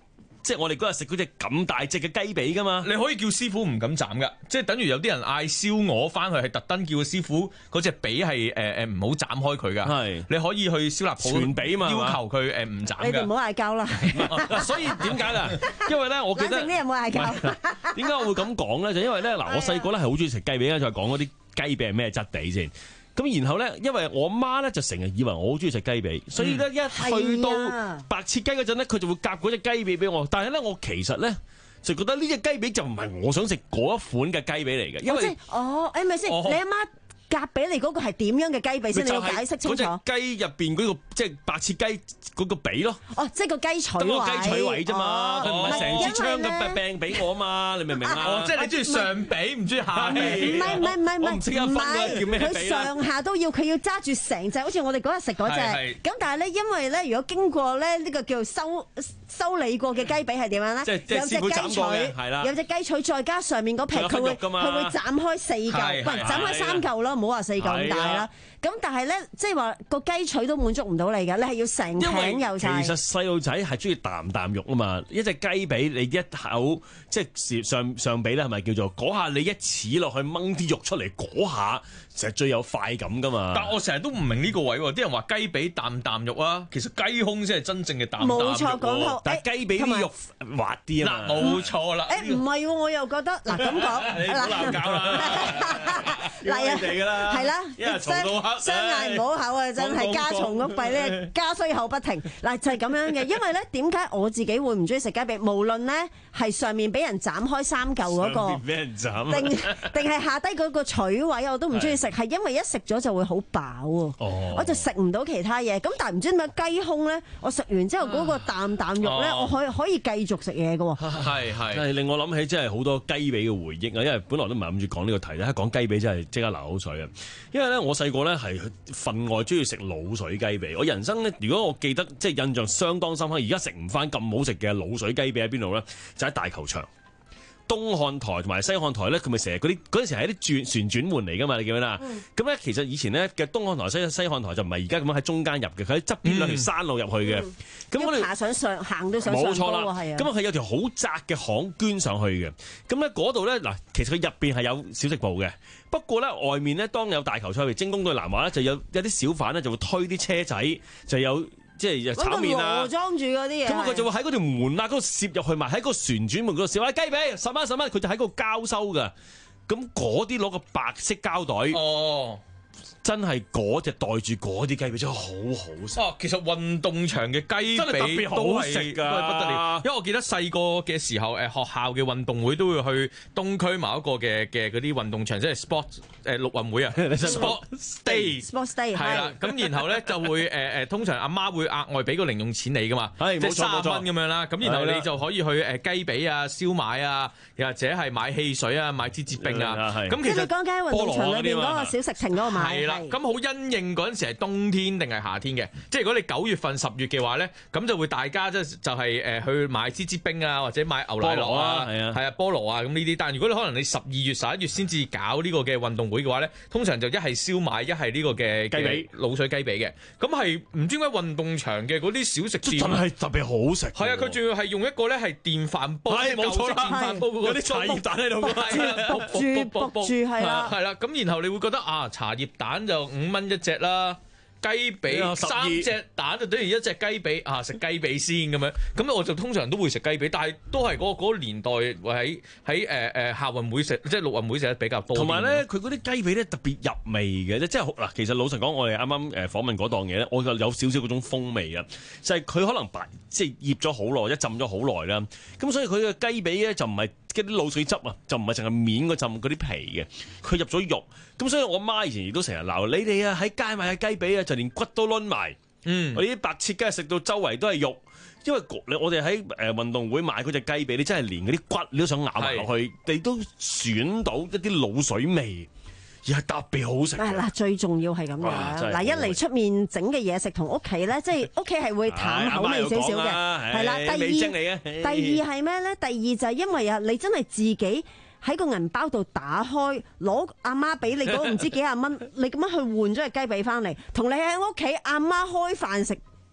即係我哋嗰日食嗰隻咁大隻嘅雞髀噶嘛。 你可以叫師傅唔敢斬噶，即係等於有啲人嗌燒鵝翻去係特登叫個師傅嗰隻髀係誒誒唔好斬開佢噶。係，你可以去燒臘鋪全髀嘛， 要求佢誒唔斬㗎。 你哋唔好嗌交啦。 嗱，所以點解啦？因為咧，我記得冷靜啲，唔好嗌交。 點解我會咁講咧？就因為咧，嗱，我細個咧係好中意食雞髀咧，再講嗰啲雞髀係咩質地先。咁然後咧，因為我媽咧就成日以為我好中意食雞髀，所以咧一去到白切雞嗰陣咧，佢就會夾嗰隻雞髀俾我。但係咧，我其實咧就覺得呢隻雞髀就唔係我想食嗰一款嘅雞髀嚟嘅，因為哦，誒咪先，你阿媽夾俾你嗰個係點樣嘅雞髀先？你要解釋清楚。 嗰隻雞入邊嗰個即係白切雞嗰個髀咯。 哦，即係個雞腿位。 咁個雞腿位啫嘛，佢唔係成支槍咁病俾我啊嘛，你明唔明啊？ 哦，即係你中意上髀，唔中意下髀。 唔係唔係唔係唔係， 唔識得分啦，叫咩髀啦？ 佢上下都要，佢要揸住成隻，好似我哋嗰日食嗰隻。咁但係咧，因為咧，如果經過咧呢個叫做修修理過嘅雞髀係點樣咧？ 即係師傅斬過嘅，係啦。 有隻雞腿再加上面嗰皮，佢會佢會斬開四嚿，唔係斬開三嚿咯，唔好話四嚿咁大啦。咁但係咧，即係話個雞腿都滿足唔到你嘅，你係要成頸有晒。 其實細路仔係中意啖啖肉啊嘛，一隻雞髀你一口即係上上髀咧，係咪叫做嗰下你一齒落去掹啲肉出嚟嗰下，就係最有快感噶嘛。 但我成日都唔明呢個位喎，啲人話雞髀啖啖肉啊，其實雞胸先係真正嘅啖啖肉。 冇錯，講好。 但係雞髀啲肉滑啲啊嘛。 冇錯啦。 誒唔係喎，我又覺得嗱咁講。 你唔好鬧交啦。 嚟啊！ 係啦， 係啦， 一日嘈到黑， 相嗌唔好口啊！真係家嘈屋閉咧，家衰口不停。嗱就係咁樣嘅，因為咧點解我自己會唔中意食雞髀？無論咧係上面俾人斬開三嚿嗰個， 俾人斬， 定定係下低嗰個取位，我都唔中意食，係因為一食咗就會好飽喎。 哦， 我就食唔到其他嘢。咁但係唔知點解雞胸咧，我食完之後嗰個啖啖肉咧，我可以可以繼續食嘢嘅喎。 係係， 係令我諗起真係好多雞髀嘅回憶啊！因為本來都唔係諗住講呢個題咧，一講雞髀真係即刻流口水啊！因為咧，我細個咧係分外中意食滷水雞髀。我人生咧，如果我記得即係印象相當深刻，而家食唔翻咁好食嘅滷水雞髀喺邊度咧？就喺大球場。東漢台同埋西漢台咧，佢咪成日嗰啲嗰陣時係一啲轉旋轉門嚟噶嘛？你記唔記得啊？咁咧、嗯、其實以前咧嘅東漢台、西西漢台就唔係而家咁樣喺中間入嘅，佢喺側邊兩條山路入去嘅。咁、嗯、我哋爬上上行都上上高啊，係啊。 咁啊，佢有條好窄嘅巷捐上去嘅。咁咧嗰度咧嗱，其實佢入邊係有小食部嘅。不過咧外面咧，當有大球賽譬如精工對南華咧，就有有啲小販咧就會推啲車仔，就有。即係炒麵啊， 裝住嗰啲嘢。 咁佢就會喺嗰條門啊嗰度攝入去賣，喺個旋轉門嗰度攝。話雞髀十蚊十蚊，佢就喺嗰度交收㗎。咁嗰啲攞個白色膠袋。哦。真係嗰隻袋住嗰啲雞髀真係好好食。 哦，其實運動場嘅雞髀真係特別好食㗎， 都係不得了。因為我記得細個嘅時候，誒學校嘅運動會都會去東區某一個嘅嘅嗰啲運動場，即係 sport 誒陸運會啊，sport day，sport day 係啦。咁然後咧就會誒誒，通常阿媽會額外俾個零用錢你㗎嘛， 係即係三十蚊咁樣啦。咁然後你係就可以去誒雞髀啊、燒賣啊，又或者係買汽水啊、買支節冰啊。咁其實即係你講緊喺運動場裏邊嗰個小食亭嗰度買。 係啦，咁好因應嗰陣時係冬天定係夏天嘅，即係如果你九月份、十月嘅話咧，咁就會大家即係就係誒去買支支冰啊，或者買牛奶酪啊，係啊，係啊，菠蘿啊咁呢啲。但係如果你可能你十二月、十一月先至搞呢個嘅運動會嘅話咧，通常就一係燒賣，一係呢個嘅雞髀、滷水雞髀嘅。咁係唔知點解運動場嘅嗰啲小食店真係特別好食。 係啊，佢仲要係用一個咧係電飯煲， 係冇錯啦， 電飯煲嗰個有啲茶葉蛋喺度， 焗住焗住係啦， 係啦。咁然後你會覺得啊，茶葉蛋就五蚊一隻啦。雞髀三隻蛋就等於一隻雞髀啊！食雞髀先咁樣，咁我就通常都會食雞髀，但係都係嗰嗰個年代會喺喺誒誒校運會食，即係陸運會食得比較多。 同埋咧，佢嗰啲雞髀咧特別入味嘅，即係嗱，其實老實講，我哋啱啱誒訪問嗰檔嘢咧，我就有少少嗰種風味啊，就係、是、佢可能白即係醃咗好耐，一浸咗好耐啦，咁所以佢嘅雞髀咧就唔係嗰啲滷水汁啊，就唔係淨係面嗰浸嗰啲皮嘅，佢入咗肉，咁所以我媽以前亦都成日鬧你哋啊，喺街買嘅雞髀啊，就連骨都攆埋，嗯，我啲白切雞食到周圍都係肉，因為我哋喺誒運動會買嗰隻雞髀，你真係連嗰啲骨你都想咬埋落去，你都選到一啲滷水味，而係特別好食。 嗱，最重要係咁樣，嗱，一嚟出面整嘅嘢食同屋企咧，即係屋企係會淡口味少少嘅，係啦。第二，第二係咩咧？第二就係因為啊，你真係自己喺個銀包度打開，攞阿媽俾你嗰唔知幾廿蚊，你咁樣去換咗隻雞髀翻嚟，同你喺屋企阿媽開飯食，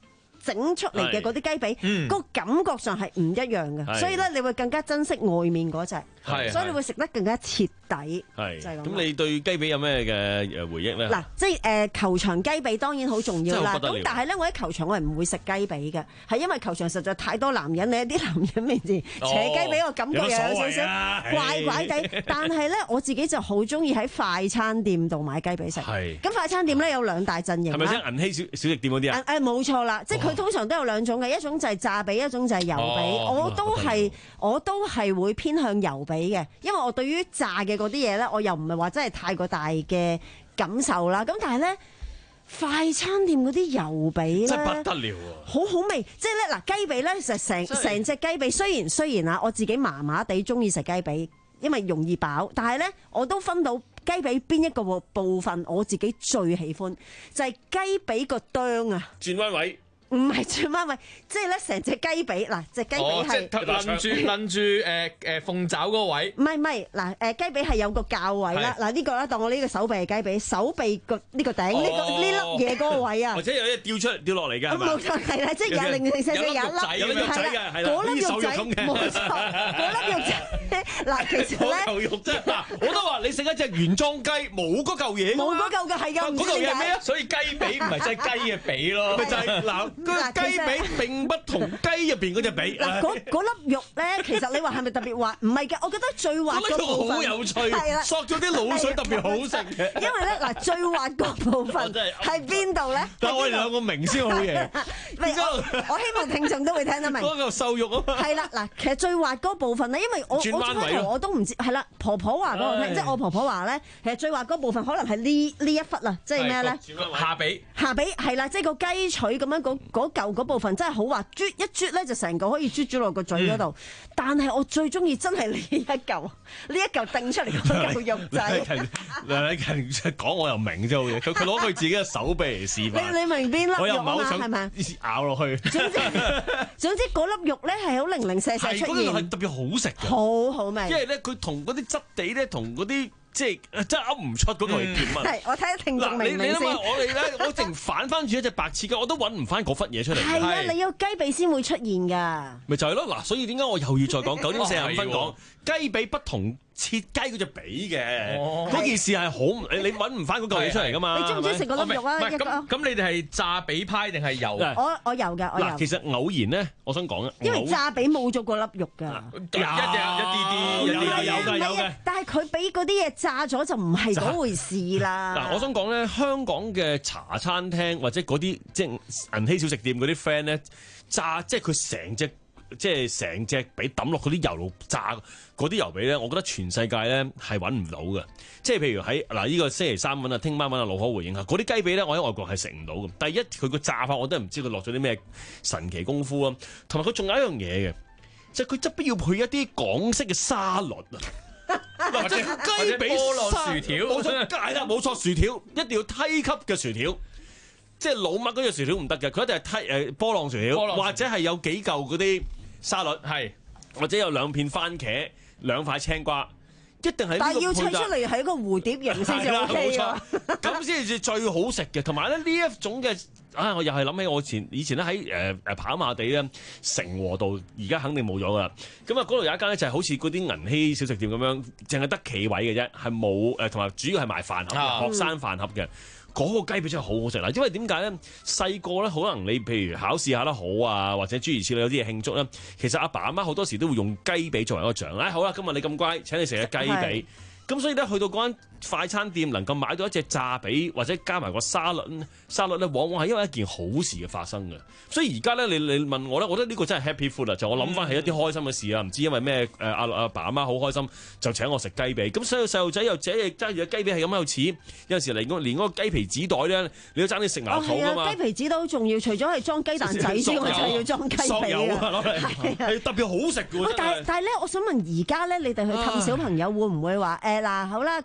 整出嚟嘅嗰啲雞髀，個感覺上係唔一樣嘅，所以咧你會更加珍惜外面嗰隻，所以你會食得更加徹底。 係， 就係咁。 咁你對雞髀有咩嘅誒回憶咧？ 嗱，即係誒球場雞髀當然好重要啦。咁但係咧，我喺球場我係唔會食雞髀嘅，係因為球場實在太多男人，你喺啲男人面前扯雞髀，我感覺又有少少怪怪地。但係咧，我自己就好中意喺快餐店度買雞髀食。係。咁快餐店咧有兩大陣營啦。係咪先銀禧小小食店嗰啲啊？ 誒冇錯啦，即係佢通常都有兩種嘅，一種就係炸髀，一種就係油髀。我都係我都係會偏向油髀嘅，因為我對於炸嘅嗰啲嘢咧，我又唔係話真係太過大嘅感受啦。咁但係咧，快餐店嗰啲油髀咧， 真係不得了喎， 好好味。即係咧嗱，雞髀咧成成成隻雞髀，雖然雖然啊，我自己麻麻地中意食雞髀，因為容易飽，但係咧我都分到雞髀邊一個部分我自己最喜歡，就係雞髀個啄啊， 轉彎位。 唔係轉彎位，即係咧成隻雞髀嗱，隻雞髀係攆住攆住誒誒鳳爪嗰個位。 唔係唔係嗱誒雞髀係有個較位啦，嗱呢個咧當我呢個手臂係雞髀，手臂個呢個頂呢個呢粒嘢嗰個位啊， 或者有啲掉出嚟掉落嚟㗎。 冇錯係啦，即係有零零舍舍有一粒有粒肉仔嘅，係啦， 嗰粒肉仔冇錯，嗰粒肉仔嗱其實咧， 嗰嚿肉啫嗱，我都話你食一隻原裝雞冇嗰嚿嘢， 冇嗰嚿嘅係㗎， 嗰嚿嘢係咩啊？ 所以雞髀唔係真係雞嘅髀咯， 咪就係嗱。雞髀並不同雞入邊嗰隻髀。 嗱，嗰嗰粒肉咧，其實你話係咪特別滑？唔係嘅，我覺得最滑嗰部分好有趣， 係啦， 索咗啲滷水特別好食嘅。 因為咧嗱，最滑嗰部分係邊度咧？ 但係我哋兩個明先好嘢。 我希望聽眾都會聽得明。 嗰嚿瘦肉啊嘛。係啦，嗱，其實最滑嗰部分咧，因為我我初頭我都唔知，係啦，婆婆話俾我聽，即係我婆婆話咧，其實最滑嗰部分可能係呢呢一忽啊，即係咩咧？ 下髀。 下髀係啦，即係個雞腿咁樣嗰嗰嚿嗰部分真係好滑，啜一啜咧就成個可以啜咗落個嘴嗰度。嗯、但係我最中意真係呢一嚿，呢一嚿掟出嚟嗰嚿肉仔。 嗱你近講我又明啫好嘢，佢佢攞佢自己嘅手臂嚟示範。 你你明邊粒肉啊？ 我又唔係好想係咪咬落去。 總之總之嗰粒肉咧係好零零舍舍出現。 係嗰個係特別好食嘅。 好好味。 因為咧佢同嗰啲質地咧同嗰啲。即係真係噏唔出嗰個係點啊！ 係我睇下聽眾明唔明先？ 你諗下我哋咧，我淨反翻住一隻白切雞，我都揾唔翻嗰忽嘢出嚟。 係啊，你有雞髀先會出現㗎。 咪就係咯，嗱，所以點解我又要再講九點四十五分講雞髀不同切雞嗰隻髀嘅嗰件事係好，你你揾唔翻嗰嚿嘢出嚟㗎嘛？ 你中唔中意食嗰粒肉啊？ 咁咁，你哋係炸髀派定係油？ 我我有㗎，我有。 嗱，其實偶然咧，我想講啊， 因為炸髀冇咗嗰粒肉㗎， 有一啲啲， 有嘅有嘅有嘅。 但係佢俾嗰啲嘢炸咗就唔係嗰回事啦。 嗱，我想講咧，香港嘅茶餐廳或者嗰啲即係銀禧小食店嗰啲 friend 咧，炸即係佢成隻即係成隻髀抌落嗰啲油爐炸嗰啲油髀咧，我覺得全世界咧係揾唔到嘅。即係譬如喺嗱呢個星期三揾啊，聽晚揾啊，老可回應下嗰啲雞髀咧，我喺外國係食唔到嘅。第一，佢個炸法我都係唔知佢落咗啲咩神奇功夫啊，同埋佢仲有一樣嘢嘅，即係佢側邊要配一啲港式嘅沙律啊。嗱，即係雞髀薯條， 冇錯，係啦，冇錯，薯條一定要梯級嘅薯條，即係老麥嗰隻薯條唔得嘅，佢一定係梯誒波浪薯條，或者係有幾嚿嗰啲沙律，係或者有兩片番茄、兩塊青瓜，一定係。 但係要砌出嚟係一個蝴蝶形先至 OK 㗎， 咁先至最好食嘅。同埋咧呢一種嘅。啊！我又係諗起我前以前咧喺誒誒跑馬地咧成和道，而家肯定冇咗噶啦。咁啊嗰度有一間咧就係好似嗰啲銀禧小食店咁樣，淨係得企位嘅啫，係冇誒同埋主要係賣飯盒、啊、學生飯盒嘅。嗰、那個雞髀真係好好食啦！因為點解咧？細個咧可能你譬如考試考得好啊，或者諸如此類有啲嘢慶祝咧，其實阿爸阿媽好多時都會用雞髀作為一個獎。哎好啦，今日你咁乖，請你食隻雞髀。咁所以咧，去到嗰間快餐店能夠買到一隻炸髀，或者加埋個沙律，沙律咧往往係因為一件好事嘅發生嘅。所以而家咧，你你問我咧，我覺得呢個真係 happy food 啦。就我諗翻起一啲開心嘅事啊，唔知因為咩誒阿阿爸阿媽好開心，就請我食雞髀。咁所以細路仔又隻揸住隻雞髀係咁喺度似，有陣時連嗰連嗰個雞皮紙袋咧，你都爭啲食牙肚㗎嘛。 雞皮紙都好重要，除咗係裝雞蛋仔之外，就係要裝雞髀啊。 係特別好食㗎。 但係但係咧，我想問而家咧，你哋去氹小朋友會唔會話誒嗱好啦，咁咧誒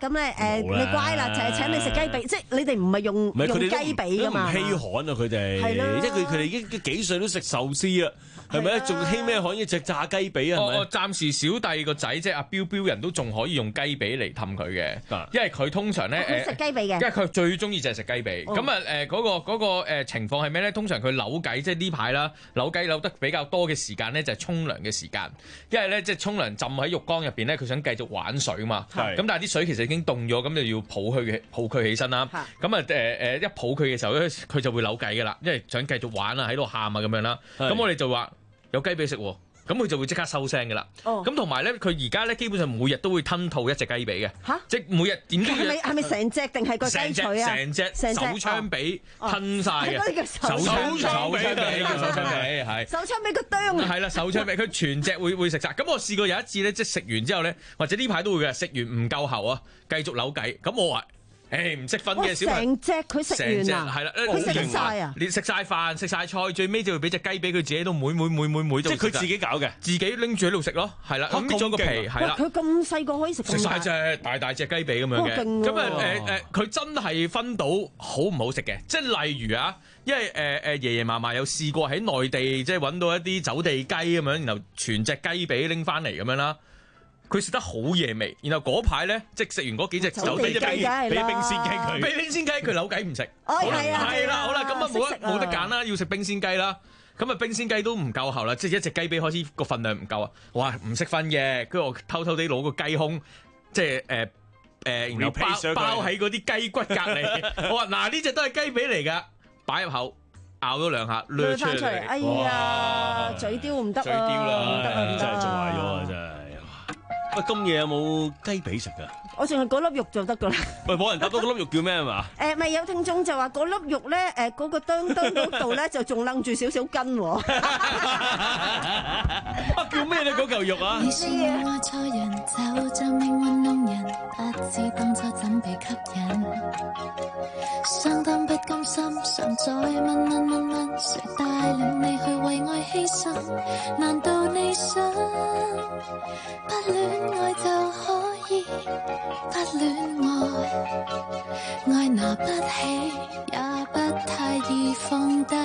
誒你乖啦，就係請你食雞髀，即係你哋唔係用用雞髀噶嘛？ 唔稀罕啊佢哋， 係咯， 即係佢佢哋已經幾歲都食壽司啊，係咪？仲稀咩罕一隻炸雞髀啊？係咪？ 我暫時小弟個仔即係阿彪彪人都仲可以用雞髀嚟氹佢嘅，因為佢通常咧佢食雞髀嘅， 因為佢最中意就係食雞髀。咁啊誒嗰個嗰個誒情況係咩咧？通常佢扭計，即係呢排啦，扭計扭得比較多嘅時間咧就係沖涼嘅時間，因為咧即係沖涼浸喺浴缸入邊咧，佢想繼續玩水嘛。咁但係啲水其實已經凍咗，咁就要抱佢抱佢起身啦。咁啊誒誒一抱佢嘅時候咧，佢就會扭計噶啦，因為想繼續玩啊，喺度喊啊咁樣啦。咁我哋就話有雞髀食喎。咁佢就會即刻收聲嘅啦。咁同埋咧，佢而家咧基本上每日都會吞吐一隻雞髀嘅。嚇！即係每日點都要。係咪係咪成隻定係個雞腿啊？ 成隻手槍髀吞晒嘅。手槍手槍髀叫手槍髀係。 手槍髀個啄啊！ 係啦，手槍髀佢全隻會會食晒。咁我試過有一次咧，即係食完之後咧，或者呢排都會嘅，食完唔夠喉啊，繼續扭計。咁我話。誒唔識分嘅小朋友， 成隻佢食完啊， 係啦， 佢食晒啊， 你食晒飯食晒菜，最尾就會俾隻雞髀佢自己都每每每每每， 即係佢自己搞嘅， 自己拎住喺度食咯，係啦，搣咗個皮，係啦， 佢咁細個可以食食晒隻大大隻雞髀咁樣嘅，咁啊誒誒，佢真係分到好唔好食嘅，即係例如啊，因為誒誒爺爺嫲嫲有試過喺內地即係揾到一啲走地雞咁樣，然後全隻雞髀拎翻嚟咁樣啦。佢食得好嘢味，然後嗰排咧，即係食完嗰幾隻走地雞，俾冰鮮雞佢，俾冰鮮雞佢扭計唔食。 哦，係啊， 係啦，好啦，咁啊冇得冇得揀啦，要食冰鮮雞啦。咁啊冰鮮雞都唔夠喉啦，即係一隻雞髀開始個份量唔夠啊！哇，唔識分嘅，跟住我偷偷地攞個雞胸，即係誒誒，然後包包喺嗰啲雞骨隔離。我話嗱，呢隻都係雞髀嚟㗎，擺入口咬咗兩下，掠出嚟。 哎呀，嘴刁唔得啊！ 嘴刁啦， 唔得啊！ 真係做壞咗啊！真係。喂，咁夜有冇雞髀食㗎？ 我淨係嗰粒肉就得㗎啦。 喂，冇人答到嗰粒肉叫咩啊嘛？ 誒，咪有聽眾就話嗰粒肉咧，誒嗰個當當嗰度咧就仲擸住少少筋喎。 啊，叫咩咧嗰嚿肉啊？ 你說我愛錯人，就像命運弄人，不知當初怎被吸引。相當不甘心，常在問問問問，誰帶領你去為愛犧牲？難道你想不戀愛就可以不戀愛？愛拿不起，也不太易放低。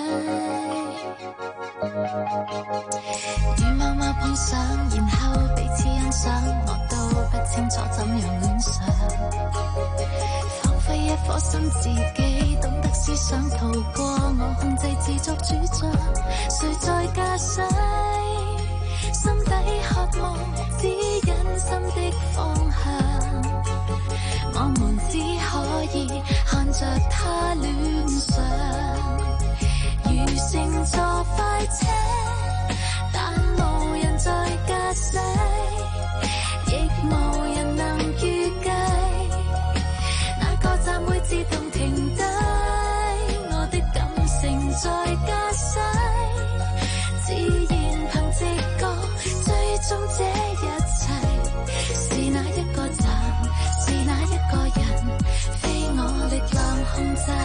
與貓貓碰上，然後彼此欣賞，我都不清楚怎樣戀上。放飛一顆心，自己懂得思想逃過，我控制自作主張，誰在駕駛？心底渴望指引心的方向，我們只可以看着他戀上，如乘坐快車，但無人在駕駛，亦無人能預計哪個站會自動停低，我的感性在駕駛，自然憑直覺追蹤這一切，是哪一個站，是哪一個人，非我力量控制。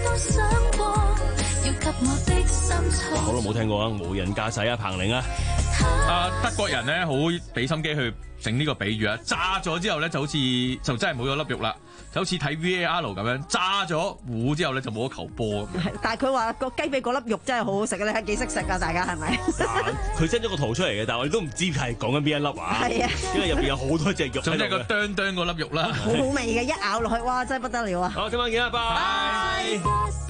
好耐冇聽過啊！無人駕駛啊，彭羚啊！ 啊，德國人咧好俾心機去整呢個比喻啊，炸咗之後咧就好似就真係冇咗粒肉啦，就好似睇 V A R 咁樣，炸咗糊之後咧就冇咗球波。 但係佢話個雞髀嗰粒肉真係好好食啊！你係幾識食啊？大家係咪？ 佢 send 咗個圖出嚟嘅，但係我哋都唔知係講緊邊一粒啊。係啊，因為入邊有好多隻肉。 總之係個哚哚嗰粒肉啦。 好好味嘅，一咬落去，哇！真係不得了啊！ 好，聽晚見啦，拜拜。